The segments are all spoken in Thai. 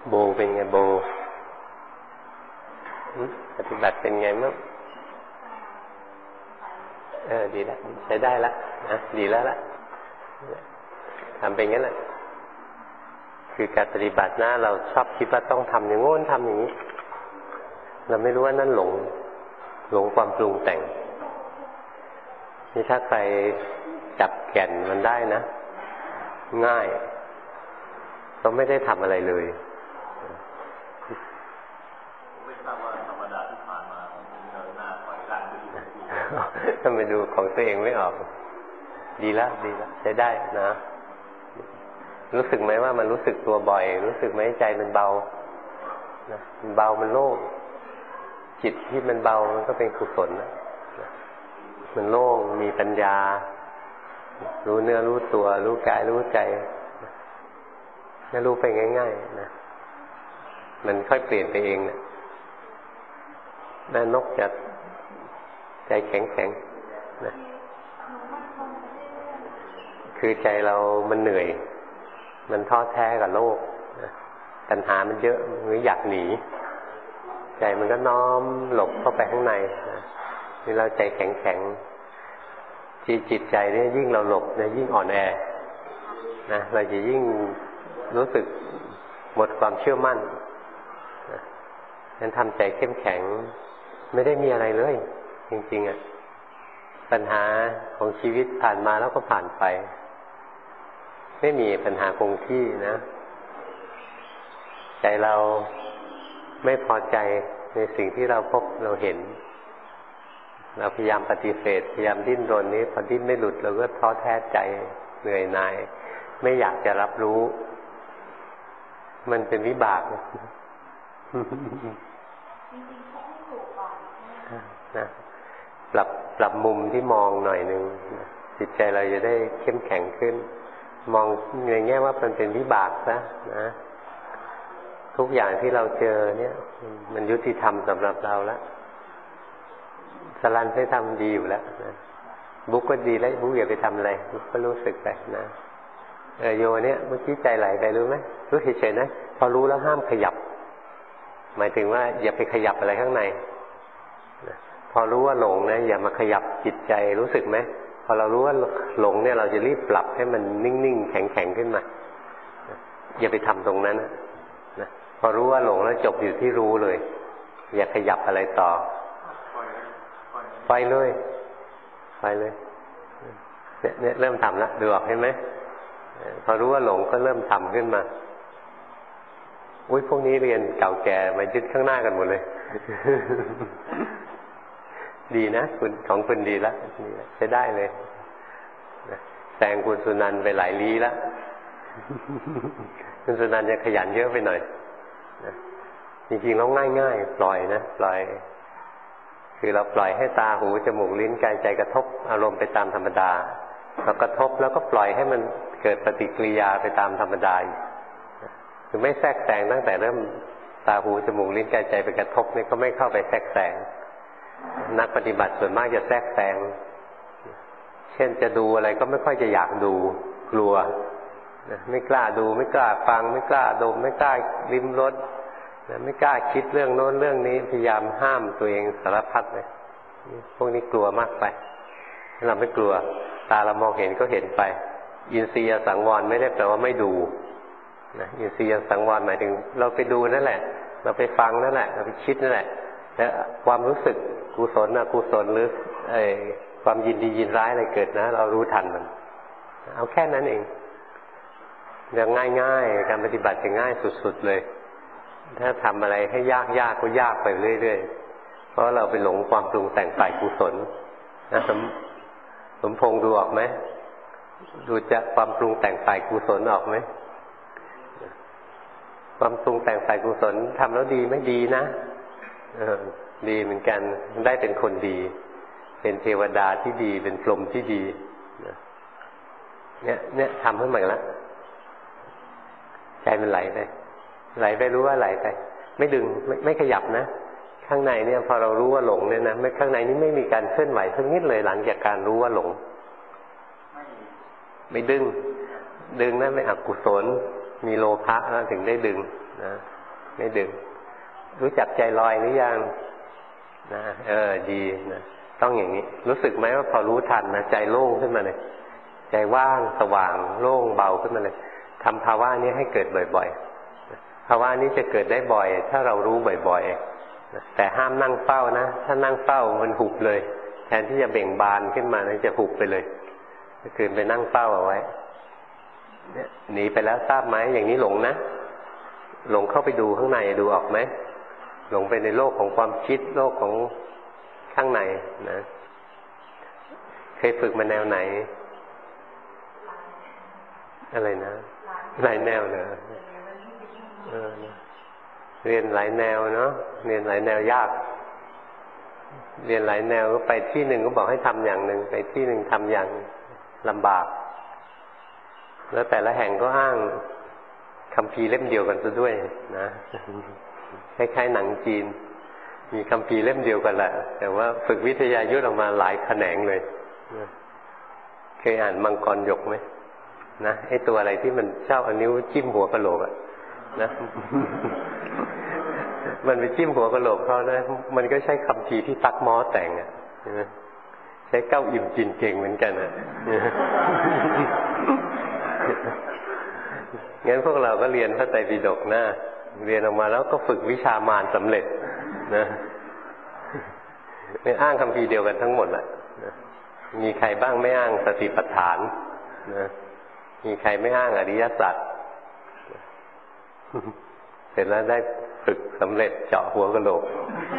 โบเป็นไงโบปฏิบัติเป็นไงมั่งดีแล้วใช้ได้แล้วนะดีแล้วล่ะทำเป็นงั้นแหละคือการปฏิบัตินะเราชอบคิดว่าต้องทำอย่างโน้นทำอย่างนี้เราไม่รู้ว่านั่นหลงความปรุงแต่งนี่ถ้าใครจับแก่นมันได้นะง่ายเราไม่ได้ทำอะไรเลยถ้าไปดูของตัวเองไม่ออกดีแล้วใช้ได้นะรู้สึกไหมว่ามันรู้สึกตัวบ่อยรู้สึกไหมใจมันเบานะมันเบามันโล่งจิตที่มันเบามันก็เป็นกุศลนะมันโล่งมีปัญญารู้เนื้อรู้ตัวรู้กายรู้ใจแล้วรู้ไปง่ายๆนะมันค่อยเปลี่ยนไปเองนะนกจะใจแข็งๆนะคือใจเรามันเหนื่อยมันท้อแท้กับโลกนะปัญหามันเยอะมันอยากหนีใจมันก็น้อมหลบเข้าไปข้างในนะนี่เราใจแข็งๆจิตใจเนี่ยยิ่งเราหลบเนี่ยยิ่งอ่อนแอนะเราจะยิ่งรู้สึกหมดความเชื่อมั่นนะงั้นทำใจเข้มแข็งไม่ได้มีอะไรเลยจริงๆอ่ะปัญหาของชีวิตผ่านมาแล้วก็ผ่านไปไม่มีปัญหาคงที่นะใจเราไม่พอใจในสิ่งที่เราพบเราเห็นเราพยายามปฏิเสธพยายามดิ้นรนนี้พอดิ้นไม่หลุดเราก็ท้อแท้ใจเหนื่อยหน่ายไม่อยากจะรับรู้มันเป็นวิบากนะปรับมุมที่มองหน่อยนึงจิตใจเราจะได้เข้มแข็งขึ้นมองในแง่ว่ามันเป็นวิบากนะทุกอย่างที่เราเจอเนี่ยมันยุติธรรมสำหรับเราแล้วสลันได้ทำดีอยู่แล้วนะบุ๊กก็ดีแล้วบุ๊กอย่าไปทำอะไรบุ๊กก็รู้สึกไปนะโยเนี่ยเมื่อกี้ใจไหลไปรู้ไหมรู้เฉยๆนะพอรู้แล้วห้ามขยับหมายถึงว่าอย่าไปขยับอะไรข้างในพอรู้ว่าหลงนะอย่ามาขยับจิตใจรู้สึกไหมพอเรารู้ว่าหลงเนี่ยเราจะรีบปรับให้มันนิ่งๆแข็งๆขึ้นมาอย่าไปทำตรงนั้นนะพอรู้ว่าหลงแล้วจบอยู่ที่รู้เลยอย่าขยับอะไรต่อไปเลยเนี่ยเริ่มทำแล้วดูออกเห็นไหมพอรู้ว่าหลงก็เริ่มทำขึ้นมาอุ้ยพวกนี้เรียนเก่าแก่มายึดข้างหน้ากันหมดเลยดีนะคุณของคุณดีแล้วใช้ได้เลยแซงคุณสุนันท์ไปหลายลี้แล้วคุณสุนันท์จะขยันเยอะไปหน่อยจริงๆแล้วง่ายๆปล่อยนะปล่อยคือเราปล่อยให้ตาหูจมูกลิ้นกายใจกระทบอารมณ์ไปตามธรรมดาเรากระทบแล้วก็ปล่อยให้มันเกิดปฏิกิริยาไปตามธรรมดาคือไม่แทรกแซงตั้งแต่เริ่มตาหูจมูกลิ้นกายใจไปกระทบนี่ก็ไม่เข้าไปแทรกแซงนักปฏิบัติส่วนมากจะแทรกแซงเช่นจะดูอะไรก็ไม่ค่อยจะอยากดูกลัวไม่กล้าดูไม่กล้าฟังไม่กล้าดมไม่กล้าลิ้มรสไม่กล้าคิดเรื่องโน้นเรื่องนี้พยายามห้ามตัวเองสารพัดเลยพวกนี้กลัวมากไปเราไม่กลัวตาเรามองเห็นก็เห็นไปอินทรียสังวรไม่ได้แปลว่าไม่ดูนะอินทรียสังวรหมายถึงเราไปดูนั่นแหละเราไปฟังนั่นแหละเราไปคิดนั่นแหละแล้วความรู้สึกกุศลอกุศลหรือความยินดียินร้ายอะไรเกิดนะเรารู้ทันมันเอาแค่นั้นเองอย่างง่ายๆการปฏิบัติจะง่ายสุดๆเลยถ้าทำอะไรให้ยากก็ยากไปเรื่อยๆเพราะเราไปหลงความปรุงแต่งฝ่ายกุศลนะสมพงษ์ดูออกไหมดูจะความปรุงแต่งฝ่ายกุศลออกไหมความปรุงแต่งฝ่ายกุศลทำแล้วดีไม่ดีนะดีเหมือนกันได้เป็นคนดีเป็นเทวดาที่ดีเป็นพรหมที่ดีเนี่ยทำขึ้นมาแล้วใจมันไหลไปรู้ว่าไหลไปไม่ดึงไม่ขยับนะข้างในเนี่ยพอเรารู้ว่าหลงเนี่ยนะข้างในนี้ไม่มีการเคลื่อนไหวสักนิดเลยหลังจากการรู้ว่าหลงไม่ดึงนะไม่อกุศลมีโลภะแล้วถึงได้ดึงนะไม่ดึงรู้จักใจลอยหรือยังนะดีนะต้องอย่างนี้รู้สึกไหมว่าพอรู้ทันนะใจโล่งขึ้นมาเลยใจว่างสว่างโล่งเบาขึ้นมาเลยทำภาวะนี้ให้เกิดบ่อยๆภาวะนี้จะเกิดได้บ่อยถ้าเรารู้บ่อยๆแต่ห้ามนั่งเฝ้านะถ้านั่งเฝ้ามันหุบเลยแทนที่จะเบ่งบานขึ้นมานะจะหุบไปเลยคืนไปนั่งเฝ้าเอาไว้หนีไปแล้วทราบไหมอย่างนี้หลงนะหลงเข้าไปดูข้างในดูออกไหมหลงไปในโลกของความคิดโลกของข้างในนะเคยฝึกมาแนวไหนอะไรนะหลายแนวเลยเรียนหลายแนวเนาะเรียนหลายแนวยากเรียนหลายแนวก็ไปที่หนึ่งก็บอกให้ทำอย่างหนึ่งไปที่หนึ่งทำอย่างลำบากแล้วแต่ละแห่งก็อ้างคัมภีร์เล่มเดียวกันซะด้วยนะคล้ายๆหนังจีนมีคัมภีร์เล่มเดียวกันแหละแต่ว่าฝึกวิทยายุทธออกมาหลายแขนงเลยเคยอ่านมังกรหยกไหมนะไอ้ตัวอะไรที่มันเจ้าเอานิ้วจิ้มหัวกะโหลกอะนะมันไปจิ้มหัวกะโหลกเขานะมันก็ใช้คัมภีร์ที่ตักม้อแต่งอะใช้เก้าอิ่มจินเก่งเหมือนกันอะงั้นพวกเราก็เรียนพระไตรปิฎกนะเรียนออกมาแล้วก็ฝึกวิชามารสำเร็จนะไม่อ้างคัมภีร์เดียวกันทั้งหมดแหละมีใครบ้างไม่อ้างสติปัฏฐานนะมีใครไม่อ้างอริยสัจเสร็จแล้วได้ฝึกสำเร็จเจาะหัวกะโหลก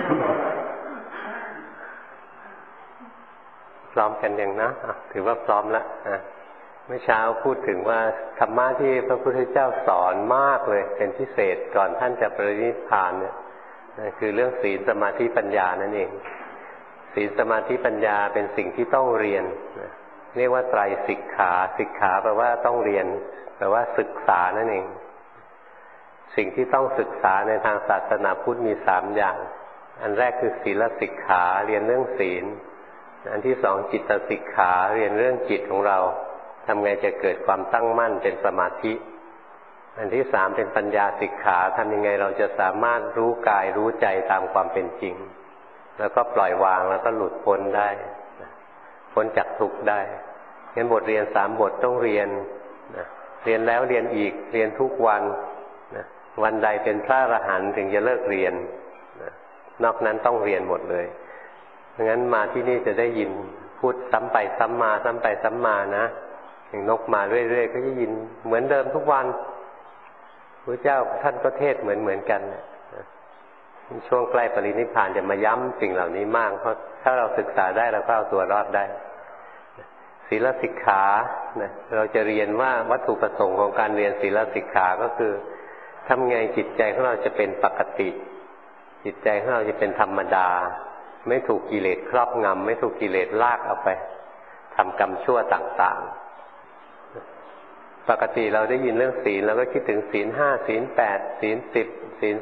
พร้อมกันยังนะถือว่าพร้อมแล้วเมื่อเช้าพูดถึงว่าธรรมะที่พระพุทธเจ้าสอนมากเลยเป็นพิเศษก่อนท่านจะปรินิพพานเนี่ยคือเรื่องศีลสมาธิปัญญานั่นเองศีลสมาธิปัญญาเป็นสิ่งที่ต้องเรียนเรียกว่าไตรสิกขาสิกขาแปลว่าต้องเรียนแปลว่าศึกษานั่นเองสิ่งที่ต้องศึกษาในทางศาสนาพุทธมี3อย่างอันแรกคือศีลสิกขาเรียนเรื่องศีลอันที่2จิตสิกขาเรียนเรื่องจิตของเราทำไงจะเกิดความตั้งมั่นเป็นสมาธิอันที่3เป็นปัญญาสิกขาทำยังไงเราจะสามารถรู้กายรู้ใจตามความเป็นจริงแล้วก็ปล่อยวางแล้วก็หลุดพ้นได้พ้นจากทุกข์ได้งั้นบทเรียน3บทต้องเรียนเรียนแล้วเรียนอีกเรียนทุกวันวันใดเป็นพระอรหันต์ถึงจะเลิกเรียนนอกนั้นต้องเรียนหมดเลยเพราะงั้นมาที่นี่จะได้ยินพูดซ้ำไปซ้ำมาซ้ำไปซ้ำมานะอย่างนกมาเรื่อยๆก็จะยินเหมือนเดิมทุกวันพระเจ้าท่านก็เทศเหมือนกันช่วงใกล้ปรินิพพานจะมาย้ำสิ่งเหล่านี้มากเพราะถ้าเราศึกษาได้เราก็เอาตัวรอดได้ศีลสิกขาเราจะเรียนว่าวัตถุประสงค์ของการเรียนศีลสิกขาก็คือทำไงจิตใจของเราจะเป็นปกติจิตใจของเราจะเป็นธรรมดาไม่ถูกกิเลสครอบงำไม่ถูกกิเลสลากเอาไปทำกรรมชั่วต่างๆปกติเราได้ยินเรื่องศีลเราก็คิดถึงศีล5ศีล8ศีล10ศีล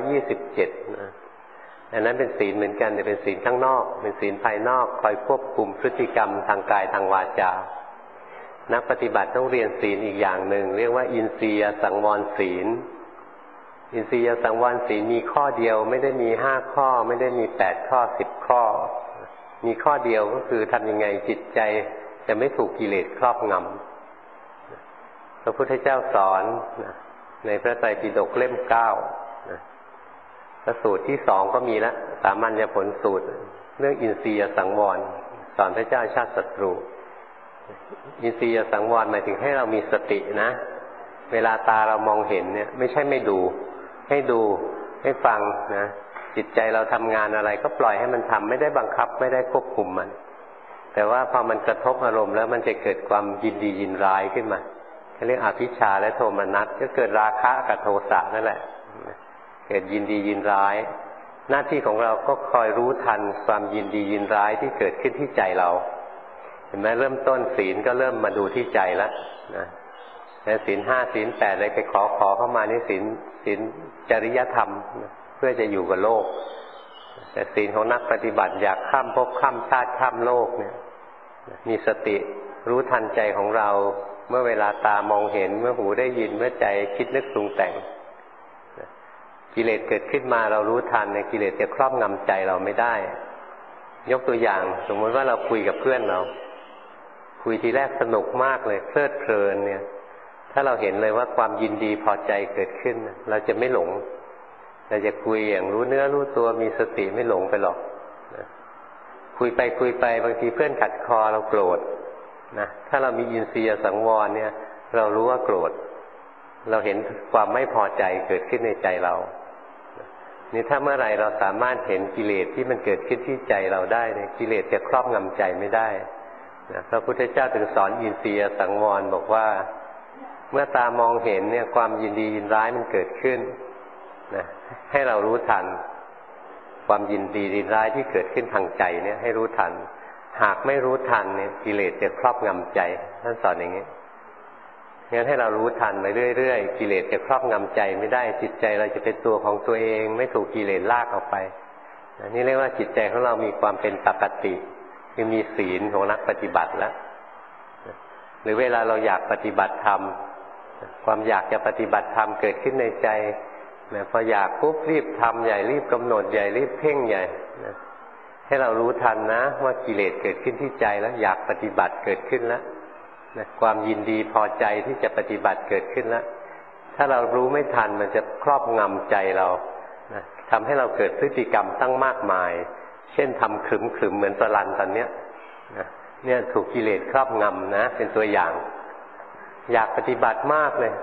227อันนั้นเป็นศีลเหมือนกันแต่เป็นศีลข้างนอกเป็นศีลภายนอกคอยควบคุมพฤติกรรมทางกายทางวาจานักปฏิบัติต้องเรียนศีลอีกอย่างหนึ่งเรียกว่าอินทรียสังวรศีลอินทรียสังวรศีลมีข้อเดียวไม่ได้มี5ข้อไม่ได้มี8ข้อ10ข้อมีข้อเดียวก็คือทำยังไงจิตใจจะไม่ถูกกิเลสครอบงำพระพุทธเจ้าสอนในพระไตรปิฎกเล่ม9พระสูตรที่2ก็มีแล้วสามัญญผลสูตรเรื่องอินทรียสังวรสอนพระเจ้าชาติศัตรูอินทรียสังวรหมายถึงให้เรามีสตินะเวลาตาเรามองเห็นเนี่ยไม่ใช่ไม่ดูให้ดูให้ฟังนะจิตใจเราทำงานอะไรก็ปล่อยให้มันทำไม่ได้บังคับไม่ได้ควบคุมมันแต่ว่าพอมันกระทบอารมณ์แล้วมันจะเกิดความยินดียินร้ายขึ้นมาเรียกอภิชฌาและโทมนัสก็เกิดราคะกับโทสะนั่นแหละเกิดยินดียินร้ายหน้าที่ของเราก็คอยรู้ทันความยินดียินร้ายที่เกิดขึ้นที่ใจเราเห็นไหมเริ่มต้นศีลก็เริ่มมาดูที่ใจแล้วนะแต่ศีล5ศีล8อะไรไปขอเข้ามานี่ศีลจริยธรรมเพื่อจะอยู่กับโลกแต่ศีลของนักปฏิบัติอยากข้ามภพข้ามชาติข้ามโลกเนี่ยมีสติรู้ทันใจของเราเมื่อเวลาตามองเห็นเมื่อหูได้ยินเมื่อใจคิดนึกปรุงแต่งกิเลสเกิดขึ้นมาเรารู้ทันเนี่ยกิเลสจะครอบงำใจเราไม่ได้ยกตัวอย่างสมมติว่าเราคุยกับเพื่อนเราคุยทีแรกสนุกมากเลยเพลิดเพลินเนี่ยถ้าเราเห็นเลยว่าความยินดีพอใจเกิดขึ้นเราจะไม่หลงเราจะคุยอย่างรู้เนื้อรู้ตัวมีสติไม่หลงไปหรอกคุยไปบางทีเพื่อนขัดคอเราโกรธนะถ้าเรามีอินทรีย์สังวรเนี่ยเรารู้ว่าโกรธเราเห็นความไม่พอใจเกิดขึ้นในใจเรานี่ถ้าเมื่อไหร่เราสามารถเห็นกิเลสที่มันเกิดขึ้นที่ใจเราได้เนี่ยกิเลสจะครอบงำใจไม่ได้นะพระพุทธเจ้าถึงสอนอินทรีย์สังวรบอกว่าเมื่อตามองเห็นเนี่ยความยินดียินร้ายมันเกิดขึ้นนะให้เรารู้ทันความยินดียินร้ายที่เกิดขึ้นทางใจเนี่ยให้รู้ทันหากไม่รู้ทันเนี่ยกิเลสจะครอบงำใจท่านสอนอย่างนี้งั้นให้เรารู้ทันไปเรื่อยๆกิเลสจะครอบงำใจไม่ได้จิตใจเราจะเป็นตัวของตัวเองไม่ถูกกิเลสลากออกไปนี่เรียกว่าจิตใจของเรามีความเป็นปกติคือมีศีลของนักปฏิบัติแล้วหรือเวลาเราอยากปฏิบัติธรรมความอยากจะปฏิบัติธรรมเกิดขึ้นในใจพออยากปุ๊บรีบทำใหญ่รีบกำหนดใหญ่รีบเพ่งใหญ่ให้เรารู้ทันนะว่ากิเลสเกิดขึ้นที่ใจแล้วอยากปฏิบัติเกิดขึ้นแล้วความยินดีพอใจที่จะปฏิบัติเกิดขึ้นแล้วถ้าเรารู้ไม่ทันมันจะครอบงำใจเราทำให้เราเกิดพฤติกรรมตั้งมากมายเช่นทำขรึมๆเหมือนสลันตอนเนี้ยเนี่ยถูกกิเลสครอบงำนะเป็นตัวอย่างอยากปฏิบัติมากเลย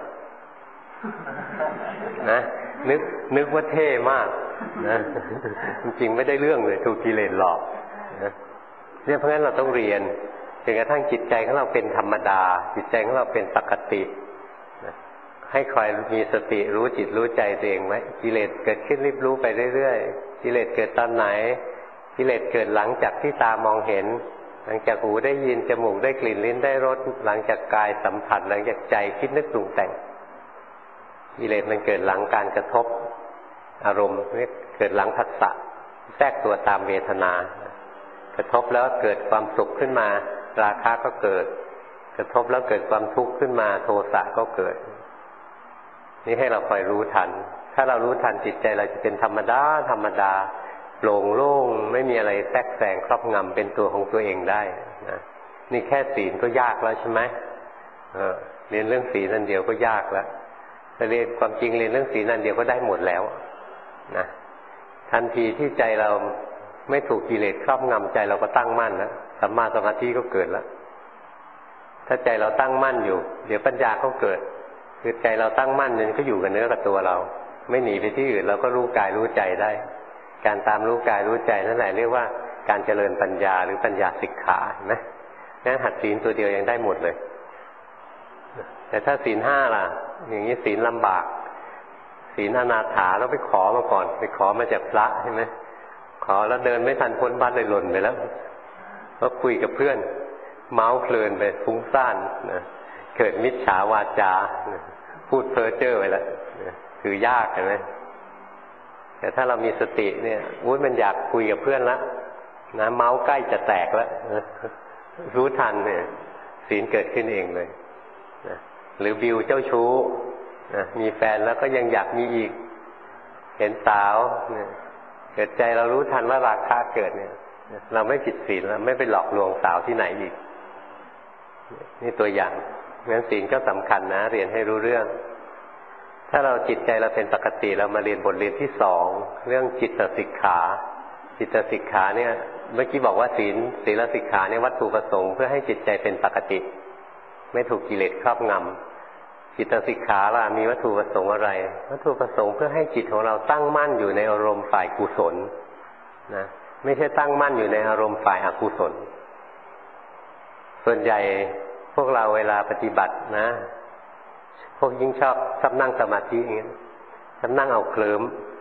นะนึกว่าเท่มากนะจริงๆไม่ได้เรื่องเลยถูกกิเลสหลอกนะเนี่ยเพราะงั้นเราต้องเรียนจนกระทั่งจิตใจของเราเป็นธรรมดาจิตใจของเราเป็นปกตินะให้คอยมีสติรู้จิตรู้ใจตัวเองไว้กิเลสเกิดขึ้นรีบรู้ไปเรื่อยๆกิเลสเกิดตอนไหนกิเลสเกิดหลังจากที่ตามองเห็นหลังจากหูได้ยินจมูกได้กลิ่นลิ้นได้รสหลังจากกายสัมผัสหลังจากใจคิดนึกปรุงแต่งกิเลสมันเกิดหลังการกระทบอารมณ์เกิดหลังผัสสะแทรกตัวตามเวทนากระทบแล้วเกิดความสุขขึ้นมาราคะก็เกิดกระทบแล้วเกิดความทุกข์ขึ้นมาโทสะก็เกิดนี่ให้เราคอยรู้ทันถ้าเรารู้ทันจิตใจเราจะเป็นธรรมดาโปร่งโล่งไม่มีอะไรแทรกแซงครอบงำเป็นตัวของตัวเองได้นะนี่แค่ศีลก็ยากแล้วใช่ไหมเรียนเรื่องศีลนั่นเดียวก็ยากแล้วแต่เรียนความจริงเรียนเรื่องศีลนั่นเดียวก็ได้หมดแล้วนะทันทีที่ใจเราไม่ถูกกิเลสครอบงำใจเราก็ตั้งมั่นแล้วสัมมาสมาธิก็เกิดแล้วถ้าใจเราตั้งมั่นอยู่เดี๋ยวปัญญาก็เกิดคือใจเราตั้งมั่นมันก็อยู่กับเนื้อกับตัวเราไม่หนีไปที่อื่นเราก็รู้กายรู้ใจได้การตามรู้กายรู้ใจนั่นแหละเรียกว่าการเจริญปัญญาหรือปัญญาสิกขาเห็นไหมงั้นหัดศีลตัวเดียวยังได้หมดเลยแต่ถ้าศีลห้าล่ะอย่างนี้ศีลลำบากศีลอนาถาเราไปขอมาก่อนไปขอมาจากพระใช่ไหมขอแล้วเดินไม่ทันพ้นบ้านเลยหล่นไปแล้วก็คุยกับเพื่อนเมาส์เพลินไปฟุ้งซ่านนะเกิดมิจฉาวาจาพูดเพ้อเจ้อไปแล้วคือยากเห็นไหมแต่ถ้าเรามีสติเนี่ยมันอยากคุยกับเพื่อนละนะเมาส์ใกล้จะแตกแล้วรู้ทันเนี่ยศีลเกิดขึ้นเองเลยนะหรือบิวเจ้าชู้นะมีแฟนแล้วก็ยังอยากมีอีกเห็นสาวเนี่ยเกิดใจเรารู้ทันว่าราคะเกิดเนี่ยเราไม่ผิดศีลแล้วไม่ไปหลอกลวงสาวที่ไหนอีกนี่ตัวอย่างงั้นศีลก็สำคัญนะเรียนให้รู้เรื่องถ้าเราจิตใจเราเป็นปกติเรามาเรียนบทเรียนที่สองเรื่องจิตสิกขาจิตสิกขาเนี่ยเมื่อกี้บอกว่าศีลสิกขาเนี่ยวัตถุประสงค์เพื่อให้จิตใจเป็นปกติไม่ถูกกิเลสครอบงำจิตสิกขาล่ะมีวัตถุประสงค์อะไรวัตถุประสงค์เพื่อให้จิตของเราตั้งมั่นอยู่ในอารมณ์ฝ่ายกุศลนะไม่ใช่ตั้งมั่นอยู่ในอารมณ์ฝ่ายอกุศลส่วนใหญ่พวกเราเวลาปฏิบัตินะพวกยิ่งชอบนั่งสมาธิอย่างนี้ชอบนั่งเอาเคลิ้ม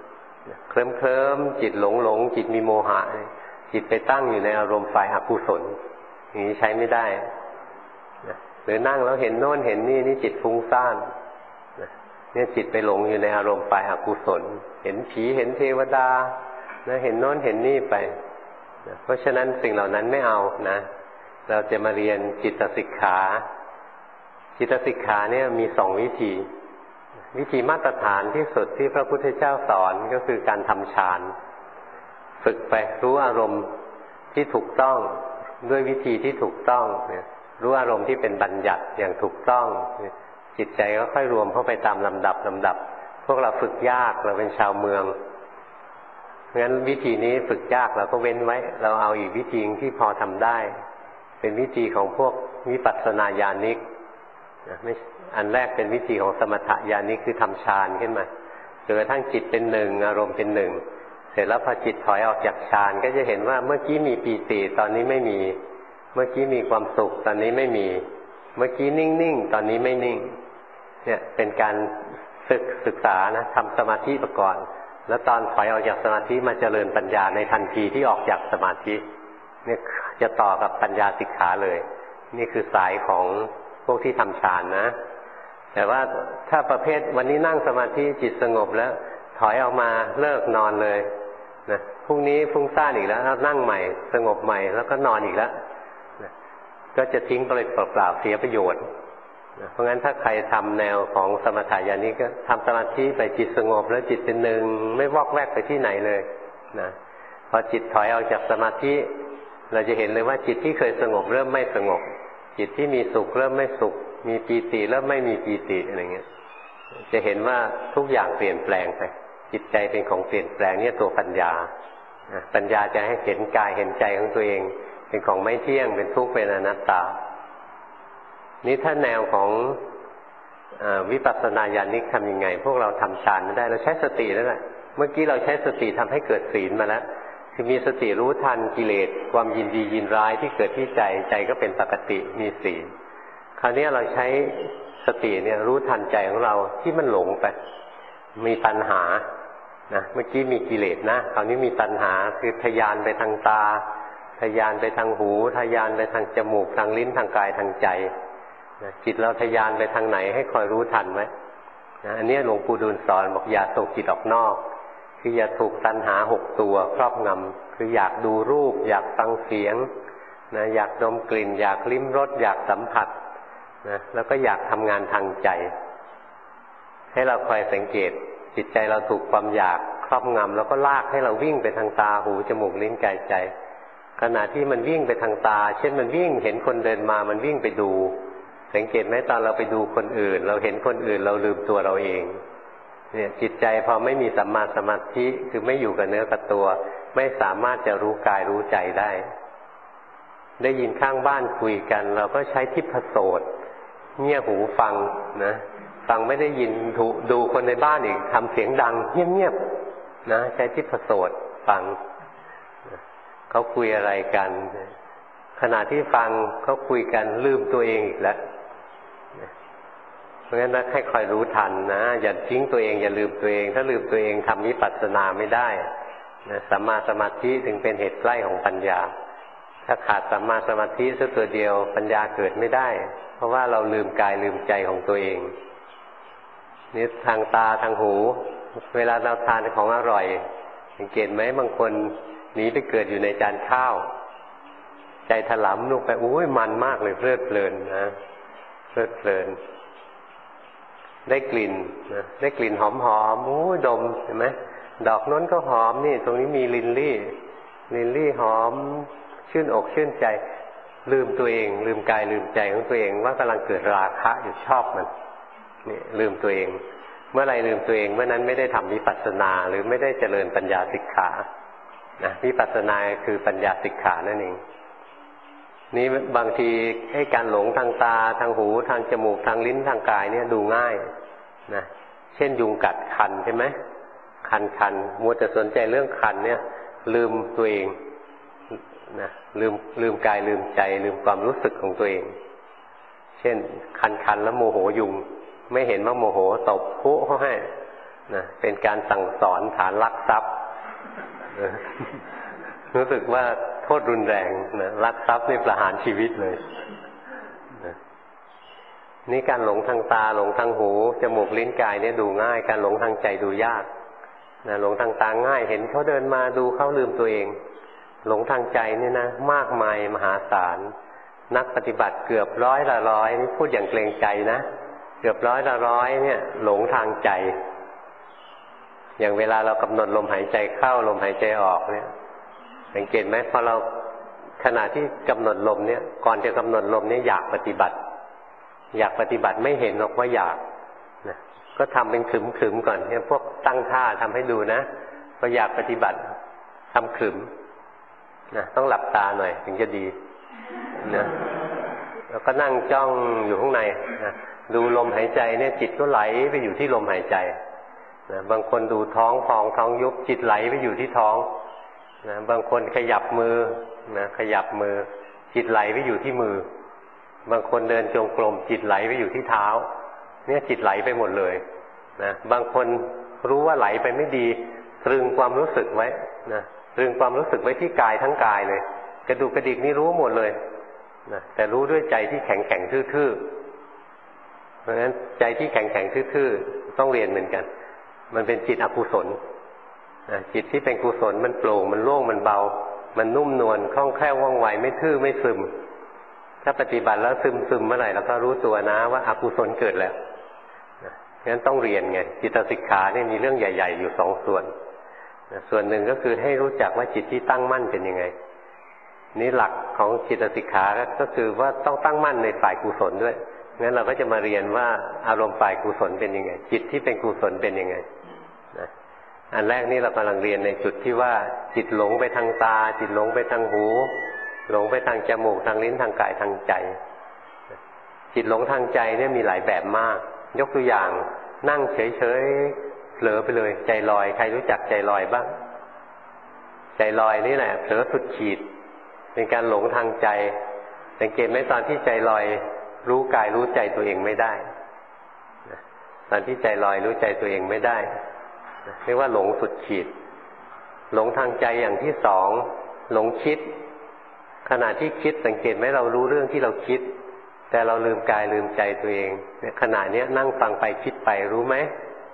จิตหลงจิตมีโมหะจิตไปตั้งอยู่ในอารมณ์ฝ่ายอกุศลอย่างนี้ใช้ไม่ได้หรือนั่งแล้วเห็นโน่นเห็นนี่จิตฟุ้งซ่านเนี่ยจิตไปหลงอยู่ในอารมณ์ฝ่ายอกุศลเห็นผีเห็นเทวดาเห็นโน่นเห็นนี่ไปเพราะฉะนั้นสิ่งเหล่านั้นไม่เอานะเราจะมาเรียนจิตสิกขาจิตสิกขาเนี่ยมีสองวิธีวิธีมาตรฐานที่สุดที่พระพุทธเจ้าสอนก็คือการทำฌานฝึกไปรู้อารมณ์ที่ถูกต้องด้วยวิธีที่ถูกต้องรู้อารมณ์ที่เป็นบัญญัติอย่างถูกต้องจิตใจก็ค่อยรวมเข้าไปตามลำดับพวกเราฝึกยากเราเป็นชาวเมืองงั้นวิธีนี้ฝึกยากเราก็เว้นไว้เราเอาอีกวิธีที่พอทำได้เป็นวิธีของพวกวิปัสสนาญาณิกไม่อันแรกเป็นวิธีของสมถญาณิกคือทำฌานขึ้นมาจนกระทั่งจิตเป็นหนึ่งอารมณ์เป็นหนึ่งเสร็จแล้วพอจิตถอยออกจากฌานก็จะเห็นว่าเมื่อกี้มีปีติตอนนี้ไม่มีเมื่อกี้มีความสุขตอนนี้ไม่มีเมื่อกี้นิ่งๆตอนนี้ไม่นิ่งเนี่ยเป็นการศึกษานะทำสมาธิก่อนแล้วตอนถอยออกจากสมาธิมาเจริญปัญญาในทันทีที่ออกจากสมาธิเนี่ยจะต่อกับปัญญาสิกขาเลยนี่คือสายของพวกที่ทำฌานนะแต่ว่าถ้าประเภทวันนี้นั่งสมาธิจิตสงบแล้วถอยออกมาเลิกนอนเลยนะพรุ่งนี้ฟุ้งซ่านอีกแล้วนั่งใหม่สงบใหม่แล้วก็นอนอีกแล้วนะก็จะทิ้งไปเปล่าๆเสียประโยชน์นะเพราะงั้นถ้าใครทำแนวของสมถะญาณิกก็ทำสมาธิไปจิตสงบแล้วจิตเป็นหนึ่งไม่วอกแวกไปที่ไหนเลยนะพอจิตถอยออกจากสมาธิเราจะเห็นเลยว่าจิตที่เคยสงบเริ่มไม่สงบจิตที่มีสุขเริ่มไม่สุขมีปีติเริ่มไม่มีปีติอะไรเงี้ยจะเห็นว่าทุกอย่างเปลี่ยนแปลงไปจิตใจเป็นของเปลี่ยนแปลงเนี่ยตัวปัญญาปัญญาจะให้เห็นกายเห็นใจของตัวเองเป็นของไม่เที่ยงเป็นทุกข์เป็นอนัตตานี่ถ้าแนวของวิปัสสนาญาณิกทำยังไงพวกเราทำฌานไม่ได้เราใช้สตินั่นแหละเมื่อกี้เราใช้สติทำให้เกิดศีลมาแล้วคือมีสติรู้ทันกิเลสความยินดียินร้ายที่เกิดที่ใจใจก็เป็นปกติมีศีลคราวนี้เราใช้สติเนี่ยรู้ทันใจของเราที่มันหลงไปมีตัณหานะเมื่อกี้มีกิเลสนะคราวนี้มีตัณหาคือทะยานไปทางตาทะยานไปทางหูทะยานไปทางจมูกทางลิ้นทางกายทางใจนะจิตเราทะยานไปทางไหนให้คอยรู้ทันไว้นะอันนี้หลวงปู่ดูลสอนบอกอย่าส่งจิตออกนอกคืออย่าถูกตัณหา6ตัวครอบงำคืออยากดูรูปอยากฟังเสียงนะอยากดมกลิ่นอยากลิ้มรสอยากสัมผัสนะแล้วก็อยากทำงานทางใจให้เราคอยสังเกตจิตใจเราถูกความอยากครอบงำแล้วก็ลากให้เราวิ่งไปทางตาหูจมูกลิ้นกายใจขณะที่มันวิ่งไปทางตาเช่นมันวิ่งเห็นคนเดินมามันวิ่งไปดูสังเกตไหมตอนเราไปดูคนอื่นเราเห็นคนอื่นเราลืมตัวเราเองเนี่ยจิตใจพอไม่มีสัมมาสมาธิคือไม่อยู่กับเนื้อกับตัวไม่สามารถจะรู้กายรู้ใจได้ยินข้างบ้านคุยกันเราก็ใช้ทิพโสตเงี่ยหูฟังนะฟังไม่ได้ยินดูคนในบ้านอีกทำเสียงดังเงียบๆนะใช้ทิพโสตฟังเขาคุยอะไรกันขณะที่ฟังเขาคุยกันลืมตัวเองอีกแล้วเพราะงั้นให้คอยรู้ทันนะอย่าทิ้งตัวเองอย่าลืมตัวเองถ้าลืมตัวเองทำวิปัสสนาไม่ได้นะสัมมาสมาธิถึงเป็นเหตุใกล้ของปัญญาถ้าขาดสัมมาสมาธิสักตัวเดียวปัญญาเกิดไม่ได้เพราะว่าเราลืมกายลืมใจของตัวเองนี่ทางตาทางหูเวลาเราทานของอร่อยสังเกตไหมบางคนหนีไปเกิดอยู่ในจานข้าวใจถลำลงไปอุ้ยมันมากเลยเพลิดเพลินนะเพลิดเพลินได้กลิ่นนะได้กลิ่นหอมๆอู้ดมเห็นไหมดอกน้นก็หอมนี่ตรงนี้มีลินลี่หอมชื่นอกชื่นใจลืมตัวเองลืมกายลืมใจของตัวเองว่ากำลังเกิดราคะอยู่ชอบมันนี่ลืมตัวเองเมื่อไรลืมตัวเองเมื่อนั้นไม่ได้ทำวิปัสสนาหรือไม่ได้เจริญปัญญาสิกขานะวิปัสสนาคือปัญญาสิกขานั่นเองนี่บางทีให้การหลงทางตาทางหูทางจมูกทางลิ้นทางกายเนี่ยดูง่ายนะเช่นยุงกัดคันใช่ไหมคันมัวแต่สนใจเรื่องคันเนี่ยลืมตัวเองนะลืมกายลืมใจลืมความรู้สึกของตัวเองเช่นคันแล้วโมโหยุงไม่เห็นว่าโมโหตบพุเขาให้นะเป็นการสั่งสอนฐานลักทรัพย์รู้สึกว่าโทษรุนแรงนะลักทรัพย์นี่ประหารชีวิตเลยนะนี่การหลงทางตาหลงทางหูจมูกลิ้นกายเนี่ยดูง่ายการหลงทางใจดูยากนะหลงทางตาง่ายเห็นเขาเดินมาดูเขาลืมตัวเองหลงทางใจนี่นะมากมายมหาศาลนักปฏิบัติเกือบ100 ละ 100นี่พูดอย่างเกรงใจนะเกือบร้อยละร้อยเนี่ยหลงทางใจอย่างเวลาเรากำหนดลมหายใจเข้าลมหายใจออกเนี่ยสังเกตไหมพอเราขณะที่กำหนดลมเนี่ยก่อนจะกำหนดลมเนี่ยอยากปฏิบัติไม่เห็นหรอกว่าอยากนะก็ทำเป็นขึมๆก่อนเนี่ยพวกตั้งท่าทำให้ดูนะพออยากปฏิบัติทำขึมนะต้องหลับตาหน่อยถึงจะดีนะแล้วก็นั่งจ้องอยู่ข้างในนะดูลมหายใจเนี่ยจิตก็ไหลไปอยู่ที่ลมหายใจนะบางคนดูท้องพองท้องยุบจิตไหลไปอยู่ที่ท้องนะบางคนขยับมือนะขยับมือจิตไหลไปอยู่ที่มือบางคนเดินจงกรมจิตไหลไปอยู่ที่เท้าเนี่ยจิตไหลไปหมดเลยนะบางคนรู้ว่าไหลไปไม่ดีตรึงความรู้สึกไว้นะตรึงความรู้สึกไว้ที่กายทั้งกายเลยกระดูกกระดิกนี่รู้หมดเลยนะแต่รู้ด้วยใจที่แข็งแข็งทื่อๆเพราะฉะนั้นใจที่แข็งแข็งทื่อๆต้องเรียนเหมือนกันมันเป็นจิตอกุศลนะจิตที่เป็นกุศลมันโปร่งมันโล่งมันเบามันนุ่มนวลคล่องแคล่วว่องไวไม่ทื่อไม่ซึมถ้าปฏิบัติแล้วซึมเมื่อไหร่เราก็รู้ตัวนะว่าอกุศลเกิดแล้วงั้นต้องเรียนไงจิตสิกขาเนี่ยมีเรื่องใหญ่ๆอยู่สองส่วนส่วนหนึ่งก็คือให้รู้จักว่าจิตที่ตั้งมั่นเป็นยังไงนี่หลักของจิตสิกขาก็คือว่าต้องตั้งมั่นในฝ่ายกุศลด้วยงั้นเราก็จะมาเรียนว่าอารมณ์ฝ่ายกุศลเป็นยังไงจิตที่เป็นกุศลเป็นยังไงนะอันแรกนี่เรากำลังเรียนในจุดที่ว่าจิตหลงไปทางตาจิตหลงไปทางหูหลงไปทางจมูกทางลิ้นทางกายทางใจจิตหลงทางใจเนี่ยมีหลายแบบมากยกตัวอย่างนั่งเฉยๆเผลอไปเลยใจลอยใครรู้จักใจลอยบ้างใจลอยนี่แหละเผลอสุดขีดเป็นการหลงทางใจสังเกตไหมตอนที่ใจลอยรู้กายรู้ใจตัวเองไม่ได้ตอนที่ใจลอยรู้ใจตัวเองไม่ได้เรียกว่าหลงสุดขีดหลงทางใจอย่างที่สองหลงคิดขณะที่คิดสังเกตไหมเรารู้เรื่องที่เราคิดแต่เราลืมกายลืมใจตัวเองเนี่ยขณะนี้นั่งฟังไปคิดไปรู้ไหม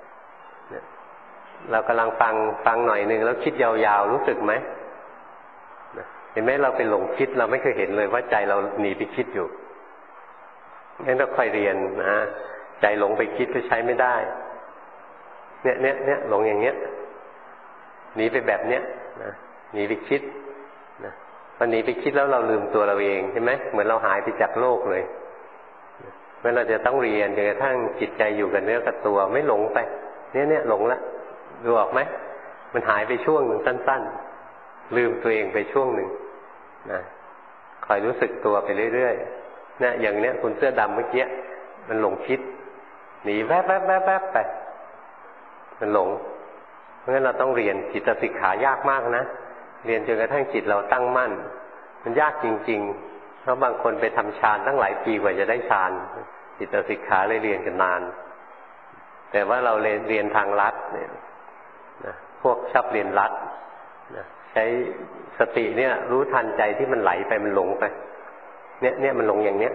เรากำลังฟังหน่อยนึงแล้วคิดยาวๆรู้สึกไหมเห็นไหมเราไปหลงคิดเราไม่เคยเห็นเลยว่าใจเราหนีไปคิดอยู่งั้นเราค่อยเรียนนะใจหลงไปคิดก็ใช้ไม่ได้เนี่ยหลงอย่างเนี้ยหนีไปแบบเนี้ยนะหนีไปคิดนะพอหนีไปคิดแล้วเราลืมตัวเราเองใช่ไหมเหมือนเราหายไปจากโลกเลยเพราะเราจะต้องเรียนจนกระทั่งจิตใจอยู่กับเนื้อกับตัวไม่หลงไปเนี่ยหลงละดูออกไหมมันหายไปช่วงหนึ่งสั้นๆลืมตัวเองไปช่วงหนึ่งนะคอยรู้สึกตัวไปเรื่อยๆนะอย่างเนี้ยคุณเสื้อดำเมื่อกี้มันหลงคิดหนีแวบไปมันหลงเพราะฉะนั้นเราต้องเรียนจิตสิกขายากมากนะเรียนจนกระทั่งจิตเราตั้งมั่นมันยากจริงๆเพราะบางคนไปทำฌานตั้งหลายปีกว่าจะได้ฌานจิตสิกขาเลยเรียนกันนานแต่ว่าเราเรียนทางลัดเนี่ยนะพวกชอบเรียนลัดนะใช้สติเนี่ยรู้ทันใจที่มันไหลไปมันหลงไปเนี่ยมันหลงอย่างเนี้ย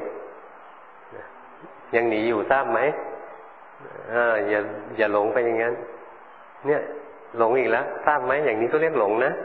ยังหนีอยู่ทราบไหมอย่าหลงไปอย่างนั้นเนี่ยหลงอีกแล้วทราบไหมอย่างนี้ก็เรียกหลงนะ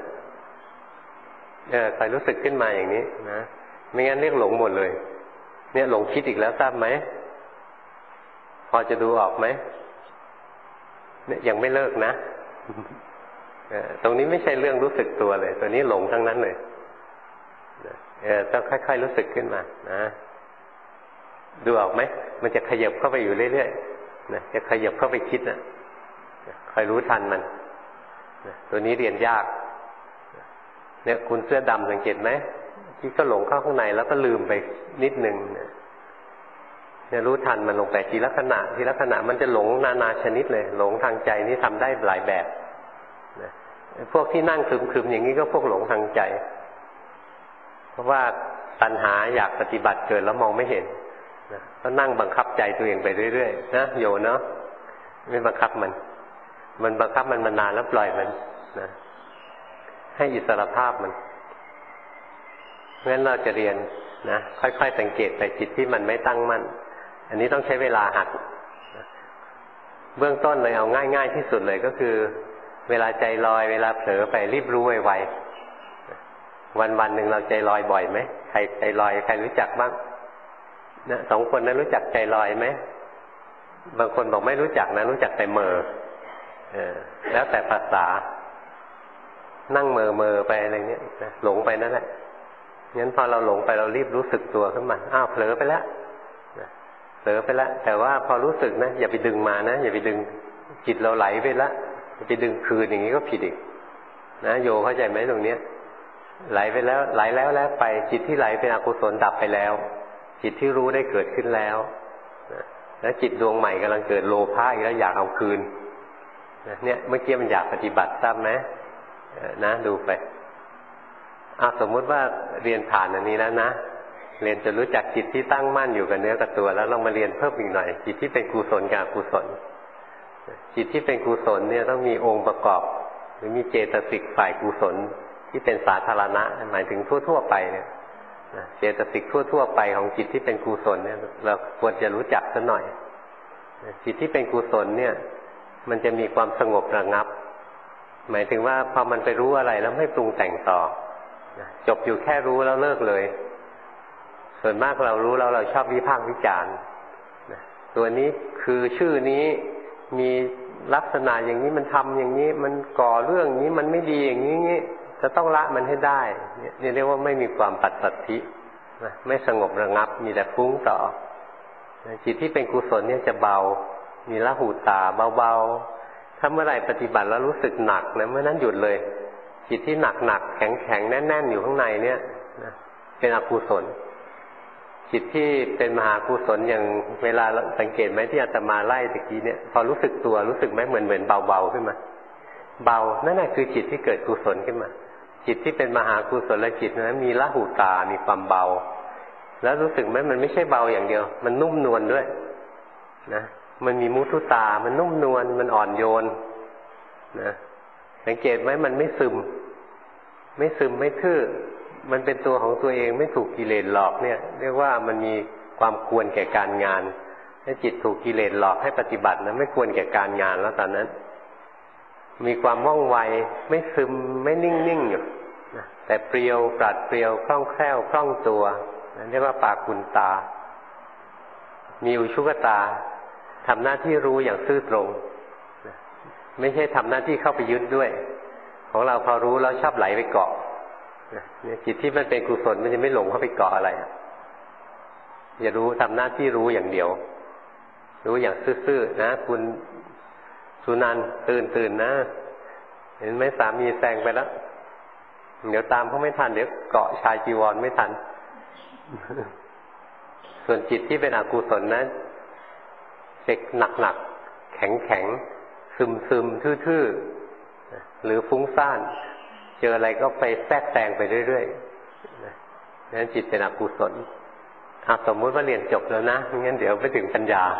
ใครรู้สึกขึ้นมาอย่างนี้นะไม่งั้นเรียกหลงหมดเลยเนี่ยหลงคิดอีกแล้วทราบไหมพอจะดูออกไหมเนี่ยยังไม่เลิกนะตรงนี้ไม่ใช่เรื่องรู้สึกตัวเลยตัวนี้หลงทั้งนั้นเลยต้องค่อยๆรู้สึกขึ้นมานะดูออกไหมมันจะขยับเข้าไปอยู่เรื่อยๆนะจะขยับเข้าไปคิดนะคอยรู้ทันมันตัวนี้เรียนยากเนี่ยคุณเสื้อดำสังเกตไหมที่ก็หลงเข้าข้างในแล้วก็ลืมไปนิดนึงเนี่ยรู้ทันมันลงไปทีละขณะมันจะหลงนานาชนิดเลยหลงทางใจนี่ทำได้หลายแบบนะพวกที่นั่งคึมๆอย่างนี้ก็พวกหลงทางใจเพราะว่าตัณหาอยากปฏิบัติเกิดแล้วมองไม่เห็นนะก็นั่งบังคับใจตัวเองไปเรื่อยๆนะโยเนาะไม่บังคับมันบังคับมันมานานแล้วปล่อยมันนะให้อิสรภาพมันเพราะฉะนั้นเราจะเรียนนะค่อยๆสังเกตไปจิตที่มันไม่ตั้งมั่นอันนี้ต้องใช้เวลาหัดเบื้องต้นเลยเอาง่ายๆที่สุดเลยก็คือเวลาใจลอยเวลาเผลอไปรีบรู้ไวๆวันๆหนึ่งเราใจลอยบ่อยไหมใครใจลอยใครรู้จักบ้างนะสองคนนั้นรู้จักใจลอยไหมบางคนบอกไม่รู้จักนะรู้จักแต่เมอแล้วแต่ภาษานั่งเมอไปอะไรเงี้ยหลงไปนั่นแหละงั้นพอเราหลงไปเรารีบรู้สึกตัวขึ้นมาอ้าวเผลอไปแล้วเผลอไปแล้วแต่ว่าพอรู้สึกนะอย่าไปดึงมานะอย่าไปดึงจิตเราไหลไปแล้วไปดึงคืนอย่างนี้ก็ผิดอีกนะโยเข้าใจไหมตรงเนี้ยไหลไปแล้วไหลแล้วไปจิตที่ไหลเป็นอกุศลดับไปแล้วจิตที่รู้ได้เกิดขึ้นแล้วแล้วจิตดวงใหม่กำลังเกิดโลภะอีกแล้วอยากเอาคืนเนี่ยเมื่อกี้มันอยากปฏิบัติทราบไหมนะดูไปสมมุติว่าเรียนผ่านอันนี้แล้วนะเรียนจนรู้จักจิตที่ตั้งมั่นอยู่กับเนื้อกับตัวแล้วลองมาเรียนเพิ่มอีกหน่อยจิตที่เป็นกุศลกับอกุศลจิตที่เป็นกุศลเนี่ยต้องมีองค์ประกอบหรือมีเจตสิกฝ่ายกุศลที่เป็นสาธารณะหมายถึงทั่วๆไปเนี่ยเจตสิกทั่วๆไปของจิตที่เป็นกุศลเนี่ยเราควรจะรู้จักสักหน่อยจิตที่เป็นกุศลเนี่ยมันจะมีความสงบระงับหมายถึงว่าพอมันไปรู้อะไรแล้วไม่ปรุงแต่งต่อจบอยู่แค่รู้แล้วเลิกเลยส่วนมากเรารู้แล้วเราชอบวิพากษ์วิจารณ์ตัวนี้คือชื่อนี้มีลักษณะอย่างนี้มันทำอย่างนี้มันก่อเรื่องนี้มันไม่ดีอย่างนี้จะต้องละมันให้ได้นี่เรียกว่าไม่มีความปัสสัทธิไม่สงบระงับมีแต่ฟุ้งต่อจิตที่เป็นกุศลเนี่ยจะเบามีละหูตาเบาๆถ้าเมื่อไหร่ปฏิบัติแล้วรู้สึกหนักนะเมื่อนั้นหยุดเลยจิตที่หนักๆแข็งๆแน่นๆอยู่ข้างในเนี่ยเป็นอกุศลจิตที่เป็นมหากุศลอย่างเวลาสังเกตไหมที่อาตมาไล่ตะกี้เนี่ยพอรู้สึกตัวรู้สึกไหมเหมือนเบาๆขึ้นมาเบานั่นแหละคือจิตที่เกิดกุศลขึ้นมาจิตที่เป็นมหากุศลจิตนั้นมีละหูตามีความเบาแล้วรู้สึกไหมมันไม่ใช่เบาอย่างเดียวมันนุ่มนวลด้วยนะมันมีมุทุตามันนุ่มนวลมันอ่อนโยนนะสังเกตไหมมันไม่ซึมไม่ทื่อมันเป็นตัวของตัวเองไม่ถูกกิเลสหลอกเนี่ยเรียกว่ามันมีความควรแก่การงานถ้าจิตถูกกิเลสหลอกให้ปฏิบัตินะไม่ควรแก่การงานแล้วตอนนั้นมีความว่องไวไม่ซึมไม่นิ่งๆอยู่นะแต่เปรียวปราดเปรียวคล่องแคล่วคล่องตัวนั่นเรียกว่าปากุณตามีอุชุกตาทำหน้าที่รู้อย่างซื่อตรงไม่ใช่ทำหน้าที่เข้าไปยึดด้วยของเราพอรู้แล้วชอบไหลไปเกาะจิตที่มันเป็นกุศลมันจะไม่หลงเข้าไปเกาะอะไรอย่ารู้ทำหน้าที่รู้อย่างเดียวรู้อย่างซื่อๆนะคุณสุนันท์ตื่นนะเห็นไหมสามีแซงไปแล้วเดี๋ยวตามเขาไม่ทันเดี๋ยวเกาะชายจีวรไม่ทัน ส่วนจิตที่เป็นอกุศลนะเด็กหนักๆแข็งซึมทื่อๆหรือฟุ้งซ่านเจออะไรก็ไปแทรกแซงไปเรื่อยๆนั้นจิตเป็นอกุศลสมมุติว่าเรียนจบแล้วนะงั้นเดี๋ยวไปถึงปัญญา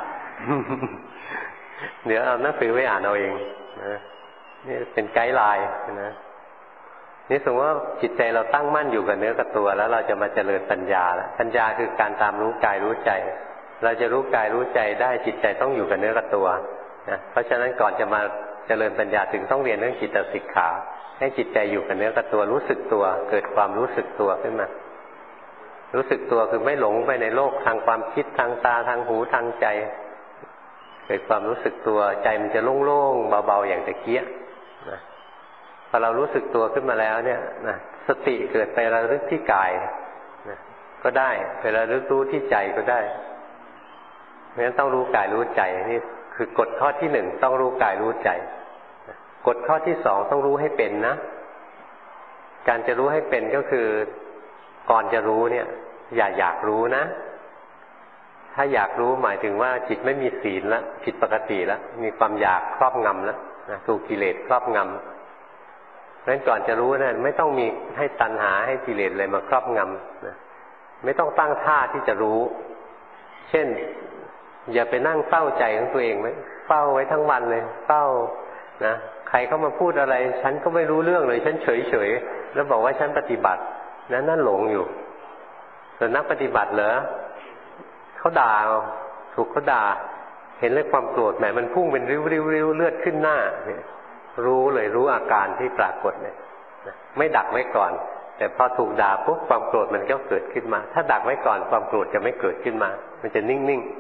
เดี๋ยวเอาหนังสือไปอ่านเอาเองนะนี่เป็นไกด์ไลน์นะนี่สมมติว่าจิตใจเราตั้งมั่นอยู่กับเนื้อกับตัวแล้วเราจะมาเจริญปัญญาแล้วปัญญาคือการตามรู้กายรู้ใจเราจะรู้กายรู้ใจได้จิตใจต้องอยู่กับเนื้อกับตัวนะเพราะฉะนั้นก่อนจะมาเจริญปัญญาถึงต้องเรียนเรื่องจิตสิกขาให้จิตใจอยู่กับเนื้อกับตัวรู้สึกตัวเกิดความรู้สึกตัวขึ้นมารู้สึกตัวคือไม่หลงไปในโลกทางความคิดทางตาทางหูทางใจเกิดความรู้สึกตัวใจมันจะโล่งๆเบาๆอย่างตะเกียนะพอเรารู้สึกตัวขึ้นมาแล้วเนี่ยนะสติเกิดไประลึกที่กายนะก็ได้ไประลึกรู้ที่ใจก็ได้เพราะฉะนั้นต้องรู้กายรู้ใจนี่คือกฎข้อที่หนึ่งต้องรู้กายรู้ใจกฎข้อที่สองต้องรู้ให้เป็นนะการจะรู้ให้เป็นก็คือก่อนจะรู้เนี่ยอย่าอยากรู้นะถ้าอยากรู้หมายถึงว่าจิตไม่มีศีลแล้วผิดปกติแล้วมีความอยากครอบงำแล้วถูกกิเลสครอบงำเพราะฉะนั้นก่อนจะรู้เนี่ยไม่ต้องมีให้ตัณหาให้กิเลสอะไรมาครอบงำนะไม่ต้องตั้งท่าที่จะรู้เช่นอย่าไปนั่งเฝ้าใจของตัวเองไว้เฝ้าไว้ทั้งวันเลยเฝ้านะใครเข้ามาพูดอะไรฉันก็ไม่รู้เรื่องเลยฉันเฉยแล้วบอกว่าฉันปฏิบัตินั่นหลงอยู่ส่วนนักปฏิบัติเหรอเขาด่าถูกเขาด่าเห็นเลยความโกรธแหมมันพุ่งเป็นริ้วๆเลือดขึ้นหน้ารู้เลยรู้อาการที่ปรากฏเลยไม่ดักไว้ก่อนแต่พอถูกด่าปุ๊บความโกรธมันก็เกิดขึ้นมาถ้าดักไว้ก่อนความโกรธจะไม่เกิดขึ้นมามันจะนิ่งๆ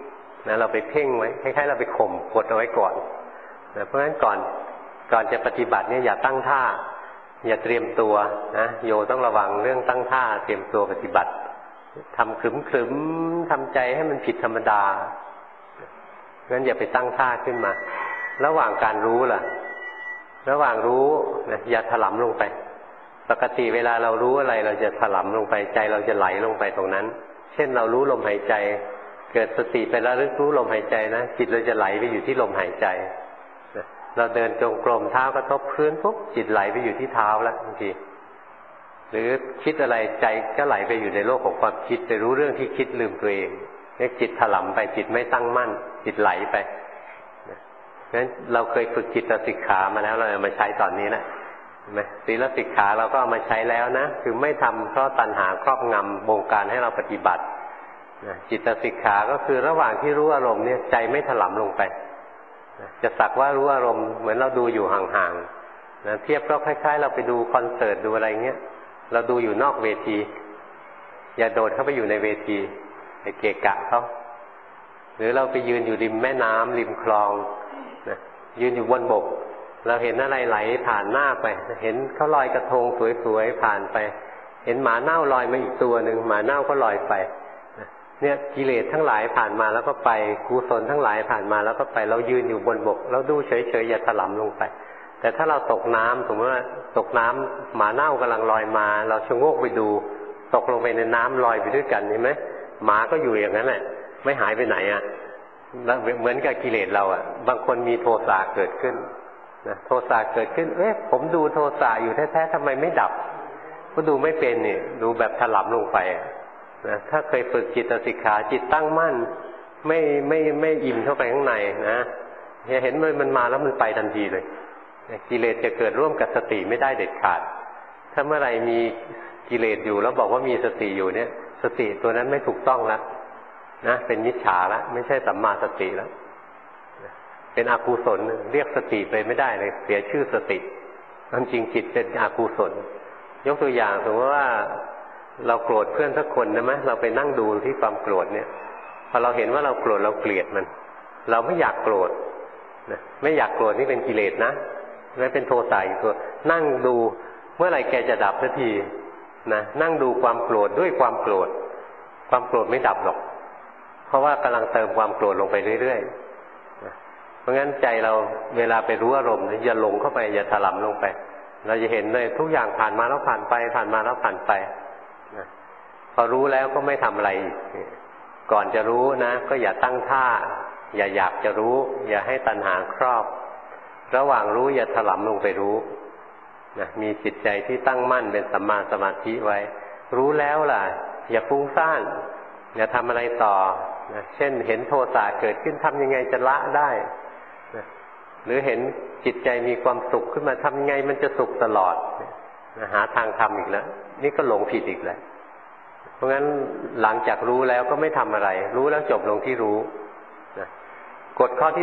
นะเราไปเพ่งไว้คล้ายๆเราไปข่มกดเอาไว้ก่อนนะเพราะฉะนั้นก่อนจะปฏิบัติเนี่ยอย่าตั้งท่าอย่าเตรียมตัวนะโยต้องระวังเรื่องตั้งท่าเตรียมตัวปฏิบัติทำขรึมๆทำใจให้มันผิดธรรมดางั้นอย่าไปตั้งท่าขึ้นมาระหว่างการรู้ล่ะระหว่างรู้นะอย่าถลำลงไปปกติเวลาเรารู้อะไรเราจะถลำลงไปใจเราจะไหลลงไปตรงนั้นเช่นเรารู้ลมหายใจเกิดสติไประลึกรู้ลมหายใจนะจิตเราจะไหลไปอยู่ที่ลมหายใจเราเดินจงกรมเท้ากระทบพื้นปุ๊บจิตไหลไปอยู่ที่เท้าแล้วบางทีหรือคิดอะไรใจก็ไหลไปอยู่ในโลกของความคิดไปรู้เรื่องที่คิดลืมตัวเองเนี่ยจิตถลำไปจิตไม่ตั้งมั่นจิตไหลไปงั้นเราเคยฝึกจิตสิกขามาแล้วเราเอามาใช้ตอนนี้นะเห็นไหมศีลสิกขาเราก็เอามาใช้แล้วนะคือไม่ทำเพราะตัณหาครอบงำบงการให้เราปฏิบัติจิตสิกขาก็คือระหว่างที่รู้อารมณ์เนี่ยใจไม่ถลำลงไปจะสักว่ารู้อารมณ์เหมือนเราดูอยู่ห่างๆนะเทียบก็คล้ายๆเราไปดูคอนเสิร์ตดูอะไรเงี้ยเราดูอยู่นอกเวทีอย่าโดดเข้าไปอยู่ในเวทีไปเกะกะเขาหรือเราไปยืนอยู่ริมแม่น้ำริมคลองนะยืนอยู่บนบกเราเห็นอะไรไหลผ่านหน้าไปเห็นเขาลอยกระทงสวยๆผ่านไปเห็นหมาเน่าลอยมาอีกตัวหนึ่งหมาเน่าก็ลอยไปเนี่ยกิเลสทั้งหลายผ่านมาแล้วก็ไปกุศลทั้งหลายผ่านมาแล้วก็ไปเรายืนอยู่บนบกเราดูเฉยๆอย่าถลำลงไปแต่ถ้าเราตกน้ำสมมติว่าตกน้ำหมาเน่ากำลังลอยมาเราชะโงกไปดูตกลงไปในน้ำลอยไปด้วยกันเห็นไหมหมาก็อยู่อย่างนั้นแหละไม่หายไปไหนอ่ะเหมือนกับกิเลสเราอ่ะบางคนมีโทสะเกิดขึ้นนะโทสะเกิดขึ้นผมดูโทสะอยู่แท้ๆทำไมไม่ดับก็ดูไม่เป็นนี่ดูแบบถลำลงไปนะถ้าเคยฝึกจิตสิกขาจิตตั้งมั่นไม่อิ่มเข้าไปข้างในนะเห็นมันมาแล้วมันไปทันทีเลยกิเลสจะเกิดร่วมกับสติไม่ได้เด็ดขาดถ้าเมื่อไหร่มีกิเลสอยู่แล้วบอกว่ามีสติอยู่เนี่ยสติตัวนั้นไม่ถูกต้องแล้วนะเป็นมิจฉาแล้วไม่ใช่สัมมาสติแล้วเป็นอกุศลเรียกสติไปไม่ได้เลยเสียชื่อสติความจริงจิตเป็นอกุศลยกตัวอย่างสมมติว่าเราโกรธเพื่อนสักคนนะมั้ยเราไปนั่งดูที่ความโกรธเนี่ยพอเราเห็นว่าเราโกรธเราเกลียดมันเราไม่อยากโกรธนะไม่อยากโกรธนี่เป็นกิเลสนะนั่นเป็นโทสะอีกตัวนั่งดูเมื่อไหร่แกจะดับสักทีนะนั่งดูความโกรธด้วยความโกรธความโกรธไม่ดับหรอกเพราะว่ากำลังเติมความโกรธลงไปเรื่อยๆเพราะงั้นใจเราเวลาไปรู้อารมณ์อย่าหลงเข้าไปอย่าถลำลงไปเราจะเห็นเลยทุกอย่างผ่านมาแล้วผ่านไปผ่านมาแล้วผ่านไปพอรู้แล้วก็ไม่ทำอะไรอีกก่อนจะรู้นะก็อย่าตั้งท่าอย่าอยากจะรู้อย่าให้ตัณหาครอบระหว่างรู้อย่าถลำลงไปรู้นะมีจิตใจที่ตั้งมั่นเป็นสัมมาสมาธิไว้รู้แล้วล่ะอย่าฟุ้งซ่านอย่าทำอะไรต่อนะเช่นเห็นโทสะเกิดขึ้นทำยังไงจะละได้นะหรือเห็นจิตใจมีความสุขขึ้นมาทำยังไงมันจะสุขตลอดนะหาทางทำอีกแล้วนี่ก็หลงผิดอีกแล้วเพราะงั้นหลังจากรู้แล้วก็ไม่ทำอะไรรู้แล้วจบลงที่รู้นะกฎข้อที่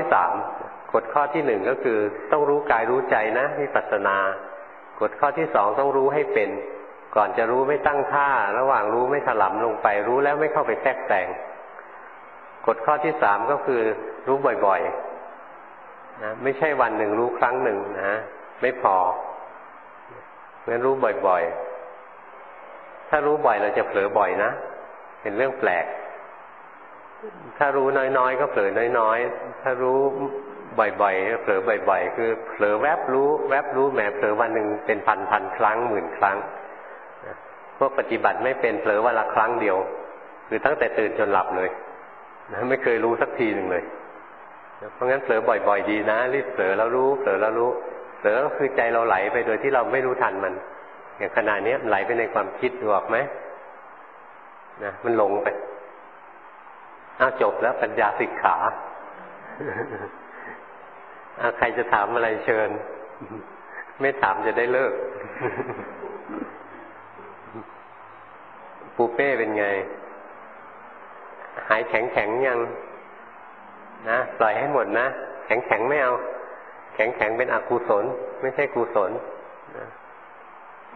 3กฎข้อที่1ก็คือต้องรู้กายรู้ใจนะวิปัสสนากฎข้อที่2ต้องรู้ให้เป็นก่อนจะรู้ไม่ตั้งท่าระหว่างรู้ไม่ถลำลงไปรู้แล้วไม่เข้าไปแทรกแซงกฎข้อที่3ก็คือรู้บ่อยๆนะไม่ใช่วันหนึ่งรู้ครั้งหนึ่งนะไม่พองั้นรู้บ่อยๆถ้ารู้บ่อยเราจะเผลอบ่อยนะเป็นเรื่องแปลกถ้ารู้น้อยๆก็เผลอน้อยๆถ้ารู้บ่อยๆเผลอบ่อยๆคือเผลอแวบรู้แวบรู้แหมเผลอวันหนึ่งเป็นพันครั้งหมื่นครั้งพวกปฏิบัติไม่เป็นเผลอวันละครั้งเดียวคือตั้งแต่ตื่นจนหลับเลยนะไม่เคยรู้สักทีหนึ่งเลยเพราะงั้นเผลอบ่อยๆดีนะรีบเผลอแล้วรู้เผลอแล้วรู้เผลอก็คือใจเราไหลไปโดยที่เราไม่รู้ทันมันอย่างขณะนี้ไหลไปในความคิดดูออกไหมนะมันหลงไปจบแล้วปัญญาสิกขาใครจะถามอะไรเชิญไม่ถามจะได้เลิกปูเป้เป็นไงหายแข็งยังนะปล่อยให้หมดนะแข็งไม่เอาแข็งเป็นอกุศลไม่ใช่กุศลนะ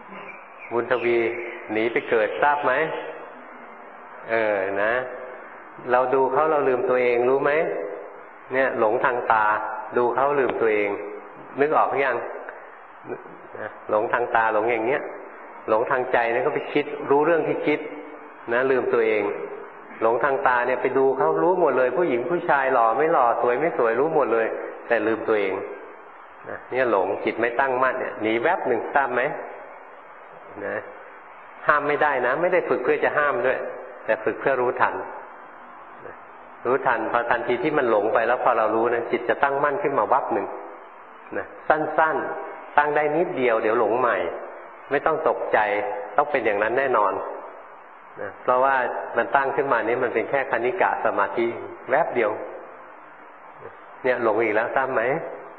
บุญทวีหนีไปเกิดทราบไหมนะเราดูเขาเราลืมตัวเองรู้ไหมเนี่ยหลงทางตาดูเขาลืมตัวเองนึกออกหรือยังหลงทางตาหลงอย่างเนี้ยหลงทางใจเนี่ยก็ไปคิดรู้เรื่องที่คิดนะลืมตัวเองหลงทางตาเนี่ยไปดูเขารู้หมดเลยผู้หญิงผู้ชายหล่อไม่หล่อสวยไม่สวยรู้หมดเลยแต่ลืมตัวเองเนี่ยหลงจิตไม่ตั้งมั่นเนี่ยหนีแวบหนึ่งทราบไหมนะห้ามไม่ได้นะไม่ได้ฝึกเพื่อจะห้ามด้วยแต่ฝึกเพื่อรู้ทันรู้ทันพอทันทีที่มันหลงไปแล้วพอเรารู้นะจิตจะตั้งมั่นขึ้นมาวับหนึ่งนะสั้นๆตั้งได้นิดเดียวเดี๋ยวหลงใหม่ไม่ต้องตกใจต้องเป็นอย่างนั้นแน่นอนนะเพราะว่ามันตั้งขึ้นมานี้มันเป็นแค่คณิกะสมาธิแวบเดียวเนี่ยหลงอีกแล้วทราบไหม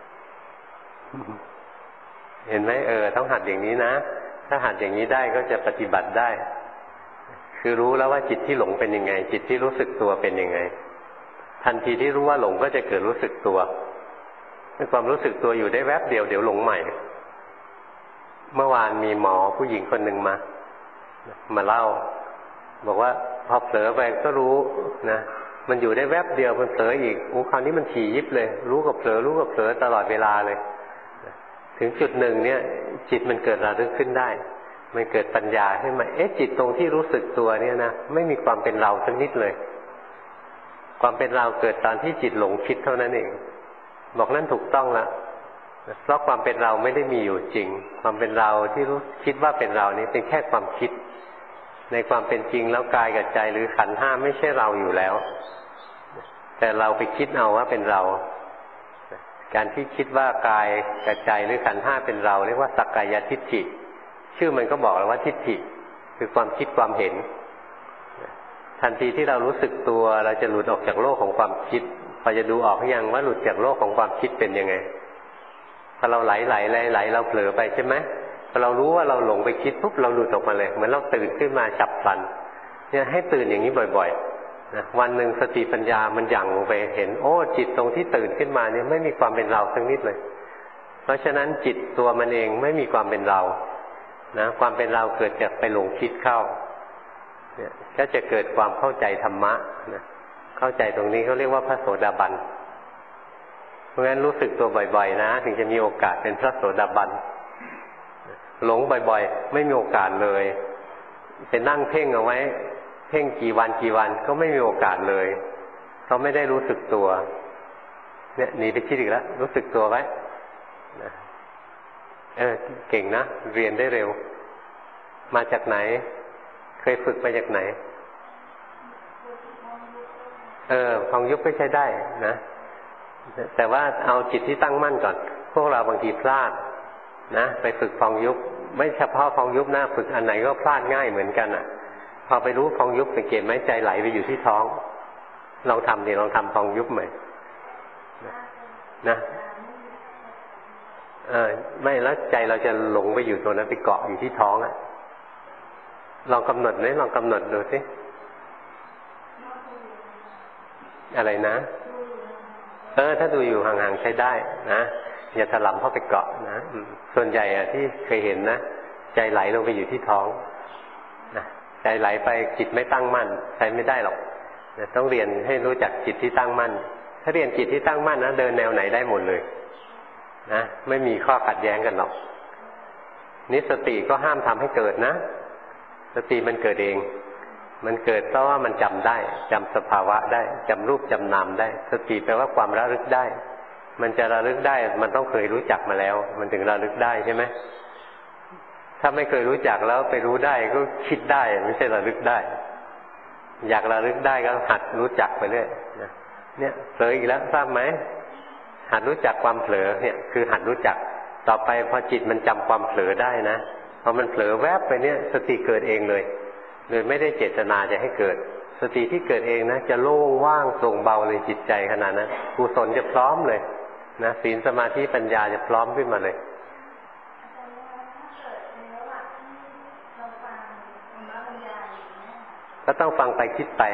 เห็นไหมต้องหัดอย่างนี้นะถ้าหัดอย่างนี้ได้ก็จะปฏิบัติได้คือรู้แล้วว่าจิตที่หลงเป็นยังไงจิตที่รู้สึกตัวเป็นยังไงทันทีที่รู้ว่าหลงก็จะเกิดรู้สึกตัวความรู้สึกตัวอยู่ได้แวบเดียวเดี๋ยวหลงใหม่เมื่อวานมีหมอผู้หญิงคนหนึ่งมาเล่าบอกว่าพอเผลอไปก็รู้นะมันอยู่ได้แวบเดียวมันเผลออีกคราวนี้มันถี่ยิบเลยรู้กับเผลอตลอดเวลาเลยถึงจุดหนึ่งเนี่ยจิตมันเกิดระลึกขึ้นได้มันเกิดปัญญาขึ้นมาจิตตรงที่รู้สึกตัวเนี่ยนะไม่มีความเป็นเราสักนิดเลยความเป็นเราเกิดตอนที่จิตหลงคิดเท่านั้นเองบอกนั่นถูกต้องละเพราะความเป็นเราไม่ได้มีอยู่จริงความเป็นเราที่รู้คิดว่าเป็นเรานี้เป็นแค่ความคิดในความเป็นจริงแล้วกายกับใจหรือขันธ์ห้าไม่ใช่เราอยู่แล้วแต่เราไปคิดเอาว่าเป็นเราการที่คิดว่ากายกับใจหรือขันธ์ห้าเป็นเราเรียกว่าสักกายทิฏฐิชื่อมันก็บอกแล้วว่าทิฏฐิคือความคิดความเห็นทันทีที่เรารู้สึกตัวเราจะหลุดออกจากโลกของความคิดพอจะดูออกหรือยังว่าหลุดจากโลกของความคิดเป็นยังไงพอเราไหลเราเผลอไปใช่ไหมพอเรารู้ว่าเราหลงไปคิดปุ๊บเราหลุดออกมาเลยเหมือนเราตื่นขึ้นมาฉับพลันเนี่ยให้ตื่นอย่างนี้บ่อยๆนะวันหนึ่งสติปัญญามันหยั่งลงไปเห็นจิตตรงที่ตื่นขึ้นมาเนี่ยไม่มีความเป็นเราสักนิดเลยเพราะฉะนั้นจิตตัวมันเองไม่มีความเป็นเรานะความเป็นเราเกิดจากไปหลงคิดเข้าเนี่ยก็จะเกิดความเข้าใจธรรมะนะเข้าใจตรงนี้เขาเรียกว่าพระโสดาบันเพราะฉะนั้นรู้สึกตัวบ่อยๆนะถึงจะมีโอกาสเป็นพระโสดาบันหลงบ่อยๆไม่มีโอกาสเลยไปนั่งเพ่งเอาไว้เพ่งกี่วันก็ไม่มีโอกาสเลยเขาไม่ได้รู้สึกตัวเนี่ยหนีไปคิดอีกแล้วรู้สึกตัวไว้นะเก่งนะเรียนได้เร็วมาจากไหนเคยฝึกมาจากไหนพองยุบก็ใช้ได้นะแต่ว่าเอาจิตที่ตั้งมั่นก่อนพวกเราบางทีพลาดนะไปฝึกพองยุบไม่เฉพาะพองยุบนะฝึกอันไหนก็พลาดง่ายเหมือนกันอ่ะพอไปรู้พองยุบสังเกตไหมใจไหลไปอยู่ที่ท้องลองทำพองยุบใหม่นะไม่แล้วใจเราจะหลงไปอยู่ตัวนั้นไปเกาะอยู่ที่ท้องอ่ะลองกำหนดดูสิอะไรนะถ้าดูอยู่ห่างๆใช้ได้นะอย่าถลำเข้าไปเกาะนะส่วนใหญ่ที่เคยเห็นนะใจไหลลงไปอยู่ที่ท้องนะใจไหลไปจิตไม่ตั้งมั่นใช้ไม่ได้หรอกนะต้องเรียนให้รู้จักจิตที่ตั้งมั่นถ้าเรียนจิตที่ตั้งมั่นนะเดินแนวไหนได้หมดเลยนะไม่มีข้อขัดแย้งกันหรอกนี่สติก็ห้ามทำให้เกิดนะสติมันเกิดเองมันเกิดเพราะว่ามันจำได้จำสภาวะได้จำรูปจำนามได้สติแปลว่าความระลึกได้มันจะระลึกได้มันต้องเคยรู้จักมาแล้วมันถึงระลึกได้ใช่ไหมถ้าไม่เคยรู้จักแล้วไปรู้ได้ก็คิดได้ไม่ใช่ระลึกได้อยากระลึกได้ก็หัดรู้จักไปเรื่อยเนี่ยเผลออีกแล้วทราบไหมหัดรู้จักความเผลอเนี่ยคือหัดรู้จักต่อไปพอจิตมันจำความเผลอได้นะพอมันเผลอแวบไปเนี่ยสติเกิดเองเลยโดยไม่ได้เจตนาจะให้เกิดสติที่เกิดเองนะจะโล่งว่างโปร่งเบาเลยจิตใจขนาดนั้นกุศลจะพร้อมเลยนะศีลสมาธิปัญญาจะพร้อมขึ้นมาเลยก็ต้องฟังไปคิดไป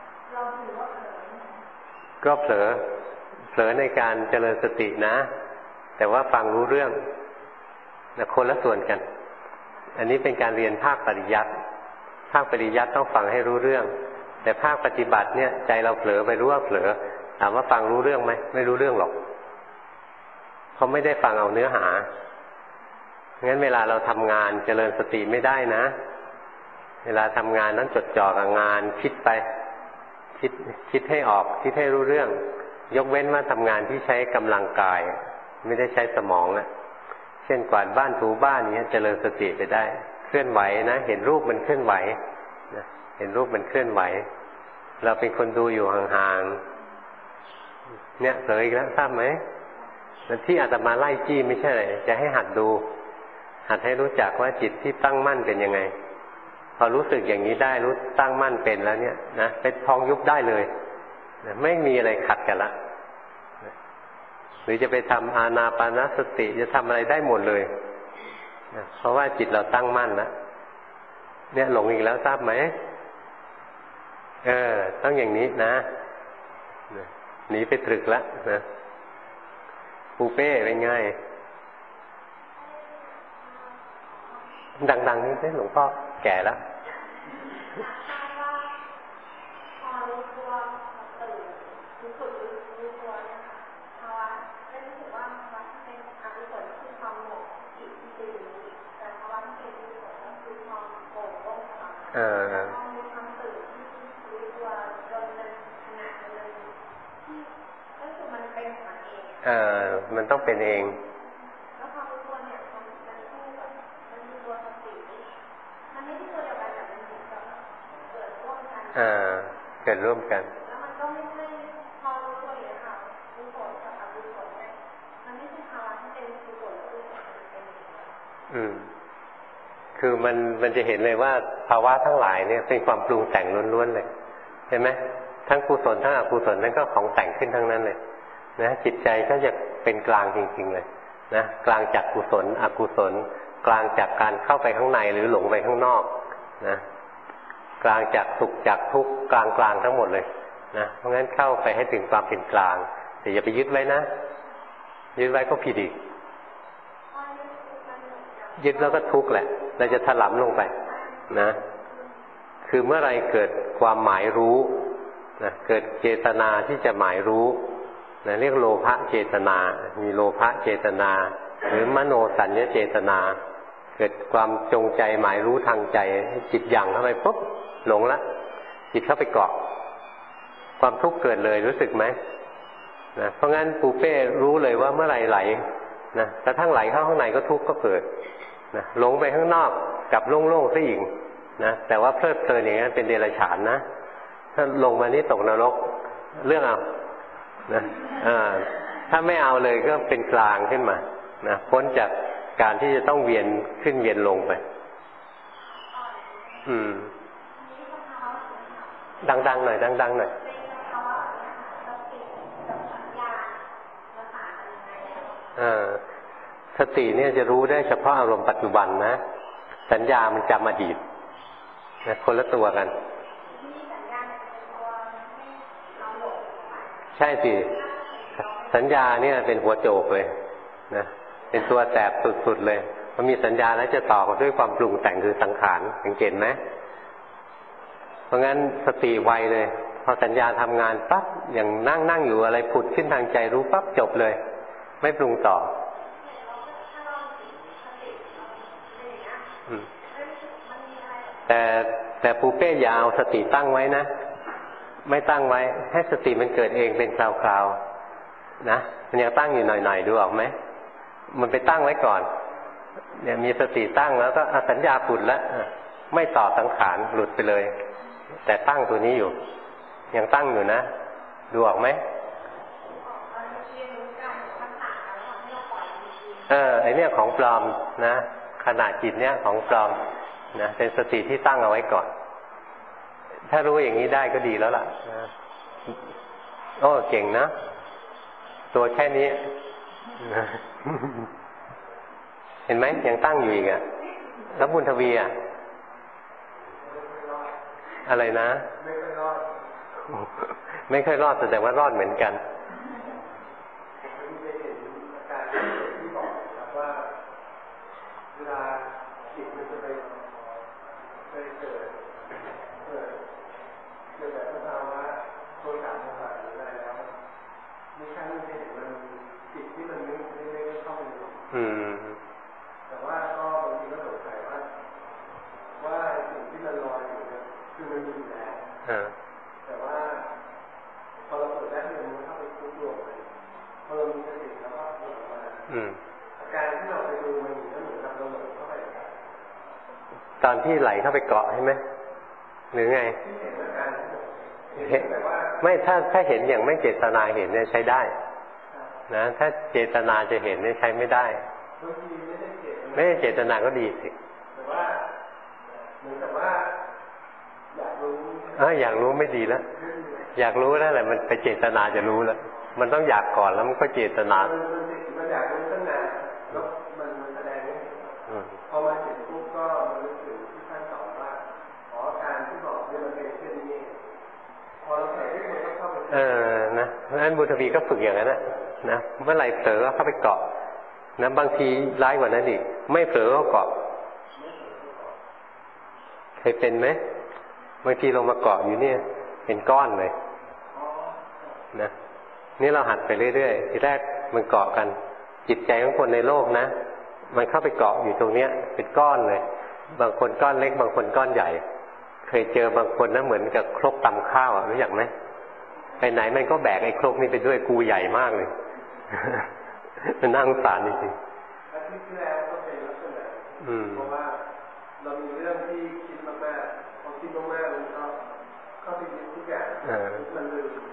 ก็เผลอในการเจริญสตินะแต่ว่าฟังรู้เรื่องนะคนละส่วนกันอันนี้เป็นการเรียนภาคปริยัติต้องฟังให้รู้เรื่องแต่ภาคปฏิบัติเนี่ยใจเราเผลอไปรู้ว่าเผลอถามว่าฟังรู้เรื่องไหมไม่รู้เรื่องหรอกเขาไม่ได้ฟังเอาเนื้อหางั้นเวลาเราทำงานเจริญสติไม่ได้นะเวลาทำงานนั้นจดจ่อกับงานคิดไปคิดให้ออกคิดให้รู้เรื่องยกเว้นว่าทำงานที่ใช้กำลังกายไม่ได้ใช้สมองนะเช่นกวาดบ้านถูบ้านเนี้ยเจริญสติไปได้เคลื่อนไหวนะเห็นรูปมันเคลื่อนไหวนะเห็นรูปมันเคลื่อนไหวเราเป็นคนดูอยู่ห่างๆเนี่ยเผลออีกแล้วทราบไหมที่อาตมาไล่จี้ไม่ใช่เลยจะให้หัดดูหัดให้รู้จักว่าจิตที่ตั้งมั่นเป็นยังไงพอรู้สึกอย่างนี้ได้รู้ตั้งมั่นเป็นแล้วเนี่ยนะเป็นพองยุบได้เลยนะไม่มีอะไรขัดกันละนะหรือจะไปทำอานาปานสติจะทำอะไรได้หมดเลยนะเพราะว่าจิตเราตั้งมั่นแล้วเนี่ยหลงอีกแล้วทราบไหมต้องอย่างนี้นะหนีไปตรึกแล้วนะปูเป้เป็นไงดังๆนี่หลวงพ่อแก่แล้วมันต้องเป็นเองเกิดร่วมกันแล้วมันก็ไม่ใช่พอรู้ตัวอย่างค่ะรู้ผลกับอกุศลเนี่ยมันไม่ใช่ภาวะที่เป็นกุศลหรืออกุศลเป็นคือมันจะเห็นเลยว่าภาวะทั้งหลายเนี่ยเป็นความปรุงแต่งล้วนๆเลยเห็นไหมทั้งกุศลทั้งอกุศลนั่นก็ของแต่งขึ้นทั้งนั้นเลยนะจิตใจก็จะเป็นกลางจริงๆเลยนะกลางจากกุศลอกุศลกลางจากการเข้าไปข้างในหรือหลงไปข้างนอกนะกลางจากสุขจากทุกข์กลางทั้งหมดเลยนะเพราะงั้นเข้าไปให้ถึงความเป็นกลางแต่อย่าไปยึดไว้นะยึดไว้ก็ผิดอีกยึดแล้วก็ทุกข์แหละเราจะถลำลงไปนะคือเมื่อไรเกิดความหมายรู้นะเกิดเจตนาที่จะหมายรู้นะเรียกโลภะเจตนามีโลภะเจตนาหรือมโนสัญญเจตนาเกิดความจงใจหมายรู้ทางใจจิตยั่งเข้าไปปุ๊บหลงละจิตเข้าไปเกาะความทุกข์เกิดเลยรู้สึกไหมนะเพราะงั้นปูเป้รู้เลยว่าเมื่อไหร่ไหลนะกระทั่งไหลเข้าข้างในก็ทุกข์ก็เกิดนะหลงไปข้างนอกกับโล่งๆซะอีกนะแต่ว่าเพลิดเพลินอย่างนั้นเป็นเดรัจฉานนะถ้าลงมานี่ตกนรกเรื่องเอานะถ้าไม่เอาเลยก็เป็นกลางขึ้นมานะพ้นจากการที่จะต้องเวียนขึ้นเวียนลงไปดังๆหน่อยดังๆหน่อยสติเนี่ยจะรู้ได้เฉพาะอารมณ์ปัจจุบันนะสัญญามันจำอดีตนะคนละตัวกันใช่สิสัญญาเนี่ยเป็นหัวโจกเลยนะเป็นตัวแสบสุดๆเลยพอมีสัญญาแล้วจะต่อด้วยความปรุงแต่งคือสังขารสังเกตไหมเพราะงั้นสติไวเลยพอสัญญาทำงานปั๊บอย่างนั่งอยู่อะไรผุดขึ้นทางใจรู้ปั๊บจบเลยไม่ปรุงต่อแต่ปูเป้อย่าเอาสติตั้งไว้นะไม่ตั้งไว้ให้สติมันเกิดเองเป็นคราวๆนะมันยังตั้งอยู่หน่อยๆดูออกไหมมันไปตั้งไว้ก่อนเนี่ยมีสติตั้งแล้วก็สัญญาผุดแล้วไม่ต่อสังขารหลุดไปเลยแต่ตั้งตัวนี้อยู่ยังตั้งอยู่นะดูออกไหมไอเนี่ยของปลอมนะขณะจิตเนี่ยของปลอมนะเป็นสติที่ตั้งเอาไว้ก่อนถ้ารู้อย่างนี้ได้ก็ดีแล้วล่ะนะโอ้เก่งนะตัวแค่นี้เห็นไหมยังตั้งอยู่อีกอ่ะแล้วบุญทวีอ่ะอะไรนะไม่เคยรอดแสดงว่ารอดเหมือนกันเกิดมีครั้งนึงเห็นมันจิตที่มันไม่เข้าไปหรอกแต่ว่าก็บางทีก็สงสัยว่าสิ่งที่มันลอยอยู่เนี่ยคือมันมีแล้วแต่ว่าพอเราเปิดแรกมันเข้าไปคุกรวมเลยพอเรามีสติแล้วก็หลุดออกมาอาการที่เราไปดูมันก็เหมือนกับเราหลุดเข้าไปตอนที่ไหลเข้าไปเกาะใช่ไหมหรือไงไม่ถ้าเห็นอย่างไม่เจตนาเห็นเนี่ยใช้ได้นะถ้าเจตนาจะเห็นเนี่ยใช้ไม่ได้ไม่ได้เจตนาก็ดีสิแต่ว่าเหมือนกับว่าอยากรู้ไม่ดีแล้วอยากรู้แล้วแหละมันไปเจตนาจะรู้แล้วมันต้องอยากก่อนแล้วมันก็เจตนามันอยากรู้ตั้งนานแล้วมันแสดงไม่เห็นพอมาเห็นปุ๊บก็มันรู้สึกที่ท่านสอนว่าการที่บอกเนี่ยมันเป็นเช่นนี้พอเราใส่ที่มันก็เข้าไปนะเพราะฉะนั้นบุญทวีก็ฝึกอย่างนั้นนะเมื่อไหร่เผลอก็เข้าไปเกาะนะบางทีร้ายกว่านั้นอีกไม่เผลอก็เกาะเคยเป็นไหมบางทีลงมาเกาะอยู่เนี่ยเป็นก้อนเลยนะนี่เราหัดไปเรื่อยๆทีแรกมันเกาะกันจิตใจของคนในโลกนะมันเข้าไปเกาะอยู่ตรงเนี้ยเป็นก้อนเลยบางคนก้อนเล็กบางคนก้อนใหญ่เคยเจอบางคนนะเหมือนกับครกตำข้าวรู้จักไหมไปไหนมันก็แบกไอ้ครกนี่ไปด้วยกูใหญ่มากเลยมันน่าสงสารจริงๆอาทิตย์ที่แล้วก็เป็นลักษณะเพราะว่าเรามีเรื่องที่คิดมากๆพอคิดมากๆมันก็เข้าไปยึดทุกอย่างมัน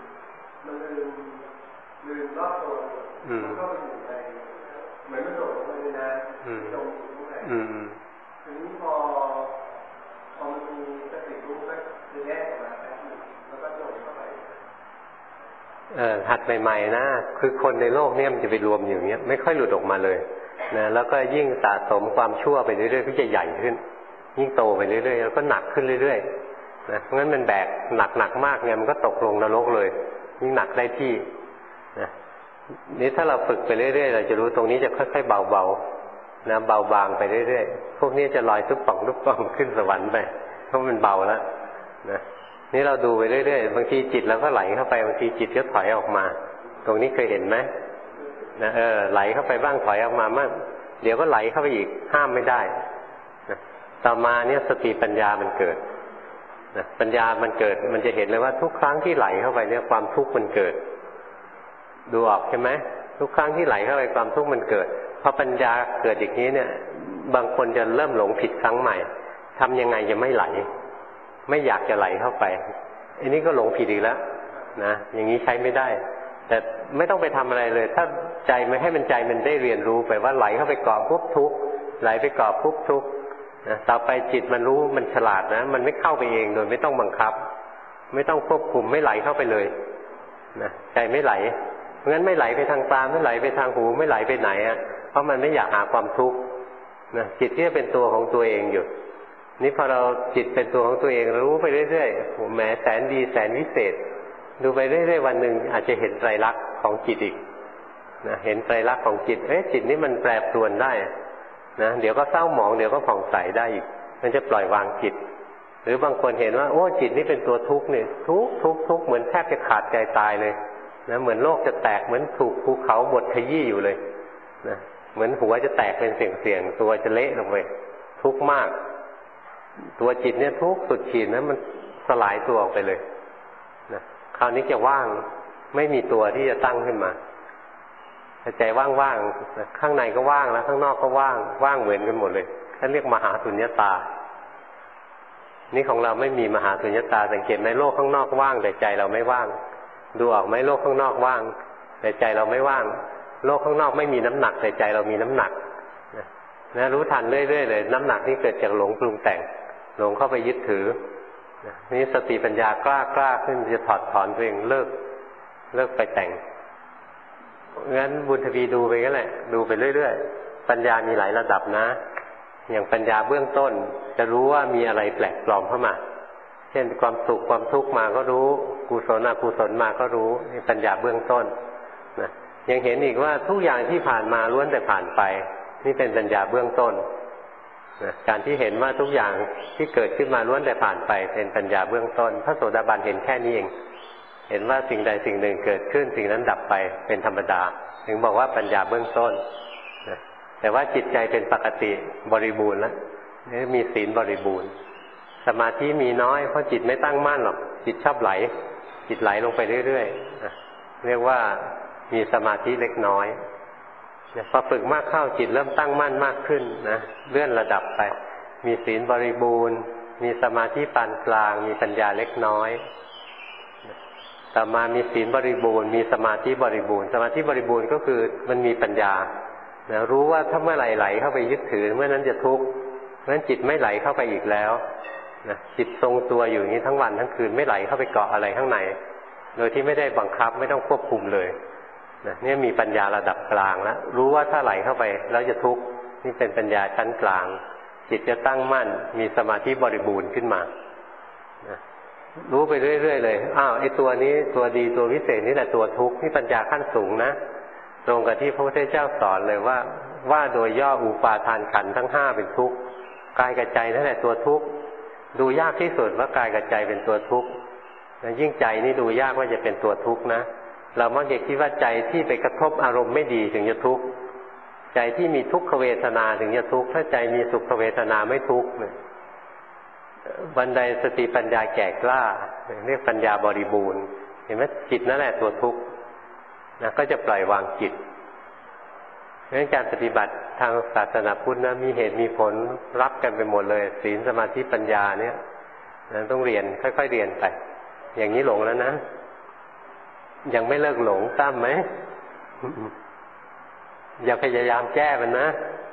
ลืมรอบตัวมันก็ไปอยู่ในเหมือนมันโดดลงไปในน้ำจมอยู่ข้างในถึงพอมันมีสติรู้ก็จะแยกออกมาแล้วก็โดดเข้าไปหัดใหม่ๆนะคือคนในโลกเนี่ยมันจะไปรวมอยู่เนี้ยไม่ค่อยหลุดออกมาเลยนะแล้วก็ยิ่งสะสมความชั่วไปเรื่อยๆก็จะใหญ่ขึ้นยิ่งโตไปเรื่อยๆแล้วก็หนักขึ้นเรื่อยๆนะเพราะงั้นมันแบกหนักมากเนี่ยมันก็ตกลงนรกเลยยิ่งหนักได้ที่นะนี่ถ้าเราฝึกไปเรื่อยๆเราจะรู้ตรงนี้จะค่อยๆเบาๆนะเบาบางไปเรื่อยๆพวกนี้จะลอยทุกป่องขึ้นสวรรค์ไปเพราะมันเบาแล้วนะนี่เราดูไปเรื่อยๆบางทีจิตเราก็ไหลเข้าไปบางทีจิตก็ถอยออกมาตรงนี้เคยเห็นไหมนะไหลเข้าไปบ้างถอยออกมาบ้างเดี๋ยวก็ไหลเข้าไปอีกห้ามไม่ได้นะต่อมาเนี่ยสติปัญญามันเกิดนะปัญญามันเกิดมันจะเห็นเลยว่าทุกครั้งที่ไหลเข้าไปเนี่ยความทุกข์มันเกิดดูออกใช่ไหมทุกครั้งที่ไหลเข้าไปความทุกข์มันเกิดพอปัญญาเกิดอย่างนี้เนี่ยบางคนจะเริ่มหลงผิดครั้งใหม่ทำยังไงจะไม่ไหลไม่อยากจะไหลเข้าไปอันนี้ก็หลงผิดอีกแล้วนะอย่างนี้ใช้ไม่ได้แต่ไม่ต้องไปทำอะไรเลยถ้าใจไม่ให้มันใจมันได้เรียนรู้ไปว่าไหลเข้าไปเกาะปุ๊บทุกข์ไหลไปเกาะปุ๊บทุกข์นะต่อไปจิตมันรู้มันฉลาดนะมันไม่เข้าไปเองโดยไม่ต้องบังคับไม่ต้องควบคุมไม่ไหลเข้าไปเลยนะใจไม่ไหลเพราะงั้นไม่ไหลไปทางตาไม่ไหลไปทางหูไม่ไหลไปไหนอ่ะเพราะมันไม่อยากหาความทุกข์นะจิตที่เป็นตัวของตัวเองอยู่นี่พอเราจิตเป็นตัวของตัวเองรู้ไปเรื่อยๆโอ้แหมแสนดีแสนวิเศษดูไปเรื่อยๆวันหนึ่งอาจจะเห็นไตรลักษณ์ของจิตอีกนะเห็นไตรลักษณ์ของจิตจิตนี้มันแปรปรวนได้นะเดี๋ยวก็เศร้าหมองเดี๋ยวก็ผ่องใสได้อีกมันจะปล่อยวางจิตหรือบางคนเห็นว่าโอ้จิตนี่เป็นตัวทุกข์เนี่ยทุกข์เหมือนแทบจะขาดใจตายเลยนะเหมือนโลกจะแตกเหมือนถูกภูเขาบดขยี้อยู่เลยนะเหมือนหัวจะแตกเป็นเสี่ยงๆตัวจะเละลงไปทุกข์มากตัวจิตเนี่ยทุกข์สุดขีดนะมันสลายตัวออกไปเลยนะคราวนี้จะว่างไม่มีตัวที่จะตั้งขึ้นมาใจว่างๆข้างในก็ว่างแล้วข้างนอกก็ว่างเหมือนกันหมดเลยท่านเรียกมหาสุญญตานี่ของเราไม่มีมหาสุญญตาสังเกตไหมโลกข้างนอกว่างแต่ใจเราไม่ว่างดูออกไหมโลกข้างนอกว่างแต่ใจเราไม่ว่างโลกข้างนอกไม่มีน้ำหนักแต่ใจเรามีน้ำหนักนะรู้ทันเรื่อยๆเลยน้ำหนักที่เกิดจากหลงปรุงแต่งหลงเข้าไปยึดถือนี่สติปัญญากล้าขึ้นจะถอดถอนตัวเองเลิกไปแต่งงั้นบุญทวีดูไปก็แหละดูไปเรื่อยๆปัญญามีหลายระดับนะอย่างปัญญาเบื้องต้นจะรู้ว่ามีอะไรแปลกปลอมเข้ามาเช่นความสุขความทุกข์มาก็รู้กุศลอกุศลมาก็รู้นี่ปัญญาเบื้องต้นนะยังเห็นอีกว่าทุกอย่างที่ผ่านมาล้วนแต่ผ่านไปนี่เป็นปัญญาเบื้องต้นนะการที่เห็นว่าทุกอย่างที่เกิดขึ้นมาล้วนแต่ผ่านไปเป็นปัญญาเบื้องต้นพระโสดาบันเห็นแค่นี้เองเห็นว่าสิ่งใดสิ่งหนึ่งเกิดขึ้นสิ่งนั้นดับไปเป็นธรรมดาถึงบอกว่าปัญญาเบื้องต้นแต่ว่าจิตใจเป็นปกติบริบูรณ์แล้วนี่มีศีลบริบูรณ์สมาธิมีน้อยเพราะจิตไม่ตั้งมั่นหรอกจิตชอบไหลจิตไหลลงไปเรื่อยๆเรียกว่ามีสมาธิเล็กน้อยพอฝึกมากเข้าจิตเริ่มตั้งมั่นมากขึ้นนะเลื่อนระดับไปมีศีลบริบูรณ์มีสมาธิปานกลางมีปัญญาเล็กน้อยต่อมามีศีลบริบูรณ์มีสมาธิบริบูรณ์สมาธิบริบูรณ์ก็คือมันมีปัญญานะรู้ว่าถ้าเมื่อไหลเข้าไปยึดถือเมื่อนั้นจะทุกข์เพราะฉะนั้นจิตไม่ไหลเข้าไปอีกแล้วนะจิตทรงตัวอยู่อย่างนี้ทั้งวันทั้งคืนไม่ไหลเข้าไปเกาะอะไรข้างในโดยที่ไม่ได้บังคับไม่ต้องควบคุมเลยนะนี่มีปัญญาระดับกลางแล้วรู้ว่าถ้าไหลเข้าไปแล้วจะทุกข์นี่เป็นปัญญาชั้นกลางจิตจะตั้งมั่นมีสมาธิบริบูรณ์ขึ้นมานะรู้ไปเรื่อยๆเลยอ้าวไอ้ตัวนี้ตัวดีตัววิเศษนี่แหละตัวทุกข์นี่ปัญญาขั้นสูงนะตรงกับที่พระพุทธเจ้าสอนเลยว่าโดยย่ออุปาทานขันธ์ทั้งห้าเป็นทุกข์กายกับใจนั่นแหละตัวทุกข์ดูยากที่สุดว่ากายกับใจเป็นตัวทุกข์ยิ่งใจนี่ดูยากว่าจะเป็นตัวทุกข์นะเรามักจะคิดว่าใจที่ไปกระทบอารมณ์ไม่ดีถึงจะทุกข์ใจที่มีทุกขเวทนาถึงจะทุกข์ถ้าใจมีสุขเวทนาไม่ทุกข์บันไดสติปัญญาแก่กล้าเรียกปัญญาบริบูรณ์เห็นไหมจิตนั่นแหละตัวทุกข์นะก็จะปล่อยวางจิตเพราะฉะนั้นการปฏิบัติทางศาสนาพุทธนะมีเหตุมีผลรับกันไปหมดเลยศีลสมาธิปัญญาเนี่ยนะต้องเรียนค่อยๆเรียนไปอย่างนี้หลงแล้วนะยังไม่เลิกหลงตามไหม อย่าพยายามแก้มันนะ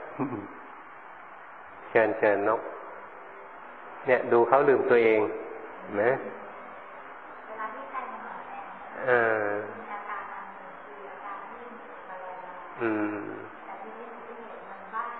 เชิญนกเนี่ยดูเขาลืมตัวเองนะเวลาที่ใจมันอ่อนแอมีอาการคืออาการที่แต่ที่นี่มันบ้า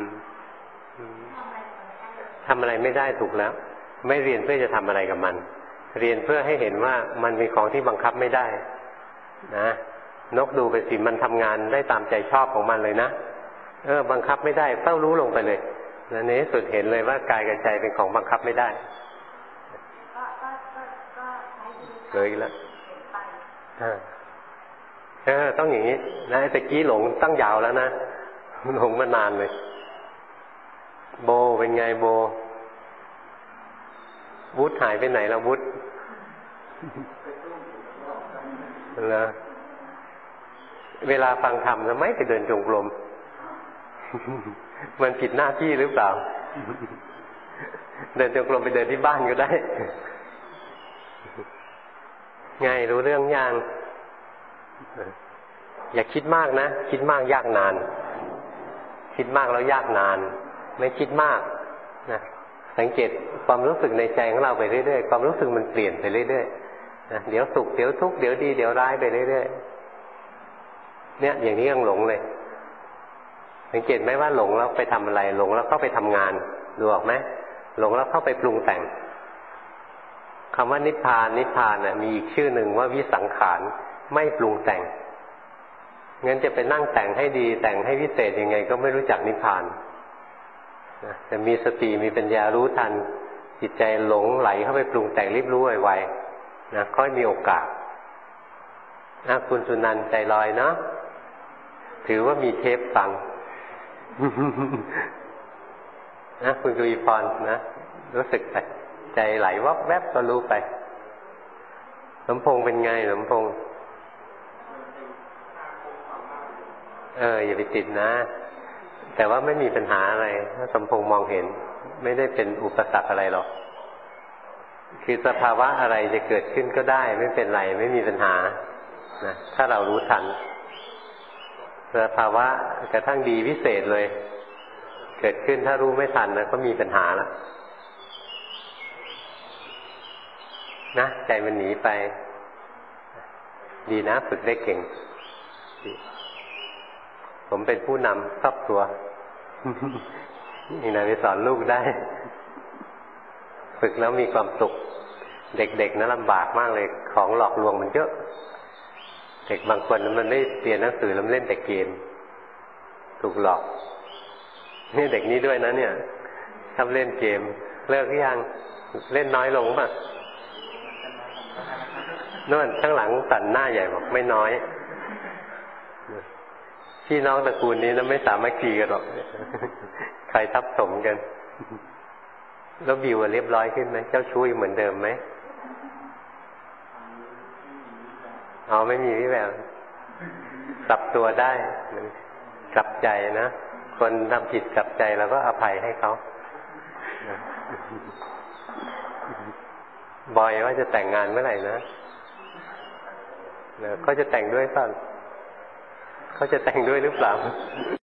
ทำอะไรไม่ได้ถูกแล้วไม่เรียนเพื่อจะทำอะไรกับมันเรียนเพื่อให้เห็นว่ามันมีของที่บังคับไม่ได้นะนกดูไปสิมันทำงานได้ตามใจชอบของมันเลยนะบังคับไม่ได้เฝ้ารู้ลงไปเลยในที่สุดเห็นเลยว่ากายกับใจเป็นของบังคับไม่ได้เลยแล้วต้องอย่างนี้นะตะกี้หลงตั้งยาวแล้วนะหลงมานานเลยโบเป็นไงโบวุฒหายไปไหนแล้ววุฒเหรอเวลาฟังธรรมทำไมไปเดินจงกรมมันผิดหน้าที่หรือเปล่าเดินจงกรมไปเดินที่บ้านก็ได้ไงรู้เรื่องยังอย่าคิดมากนะคิดมากยากนานคิดมากแล้วยากนานไม่คิดมากนะสังเกตความรู้สึกในใจของเราไปเรื่อยๆความรู้สึกมันเปลี่ยนไปเรื่อยๆนะเดี๋ยวสุขเดี๋ยวทุกข์เดี๋ยวดีเดี๋ยวร้ายไปเรื่อยๆเนี่ยอย่างนี้ยังหลงเลยสังเกตไหมว่าหลงแล้วไปทำอะไรหลงแล้วเข้าไปทำงานดูออกไหมหลงแล้วเข้าไปปรุงแต่งคำว่านิพพานน่ะมีอีกชื่อหนึ่งว่าวิสังขารไม่ปรุงแต่งงั้นจะไปนั่งแต่งให้ดีแต่งให้วิเศษยังไงก็ไม่รู้จักนิพพานนะแต่มีสติมีปัญญารู้ทันจิตใจหลงไหลเข้าไปปรุงแต่งรีบรู้ไวๆนะค่อยมีโอกาสนะคุณสุนันท์ใจลอยเนาะถือว่ามีเทปฟัง นะคุณกุยพรนะรู้สึกไปใจไหลวับแวบก็รู้ไปสมพงษ์เป็นไงสมพงษ์อย่าไปติดนะแต่ว่าไม่มีปัญหาอะไรถ้าสมพงษ์มองเห็นไม่ได้เป็นอุปสรรคอะไรหรอกคือสภาวะอะไรจะเกิดขึ้นก็ได้ไม่เป็นไรไม่มีปัญหานะถ้าเรารู้ทันสภาวะกระทั่งดีวิเศษเลยเกิดขึ้นถ้ารู้ไม่ทันนะก็มีปัญหาแล้วนะใจมันหนีไปดีนะฝึกได้เก่งผมเป็นผู้นำครอบครัวนี่นะไปสอนลูกได้ฝึกแล้วมีความสุขเด็กๆนะลำบากมากเลยของหลอกลวงมันเยอะเด็กบางคนมันไม่เรียนหนังสือแล้วเล่นแต่เกมถูกหลอกนี่เด็กนี้ด้วยนะเนี่ยชอบเล่นเกมเลิกหรือยังเล่นน้อยลงป่ะนู่นข้างหลังสั่นหน้าใหญ่บอกไม่น้อยพี่น้องตระกูลนี้นะไม่สามารถคีกันหรอกใครทับถมกันแล้วบิวเรียบร้อยขึ้นไหมเจ้าชู้เหมือนเดิมไหมเอาไม่มีวิแววกลับตัวได้กลับใจนะคนทำผิดกลับใจเราก็อภัยให้เขาบอยว่าจะแต่งงานเมื่อไหร่นะเขาจะแต่งด้วยป่ะเขาจะแต่งด้วยหรือเปล่า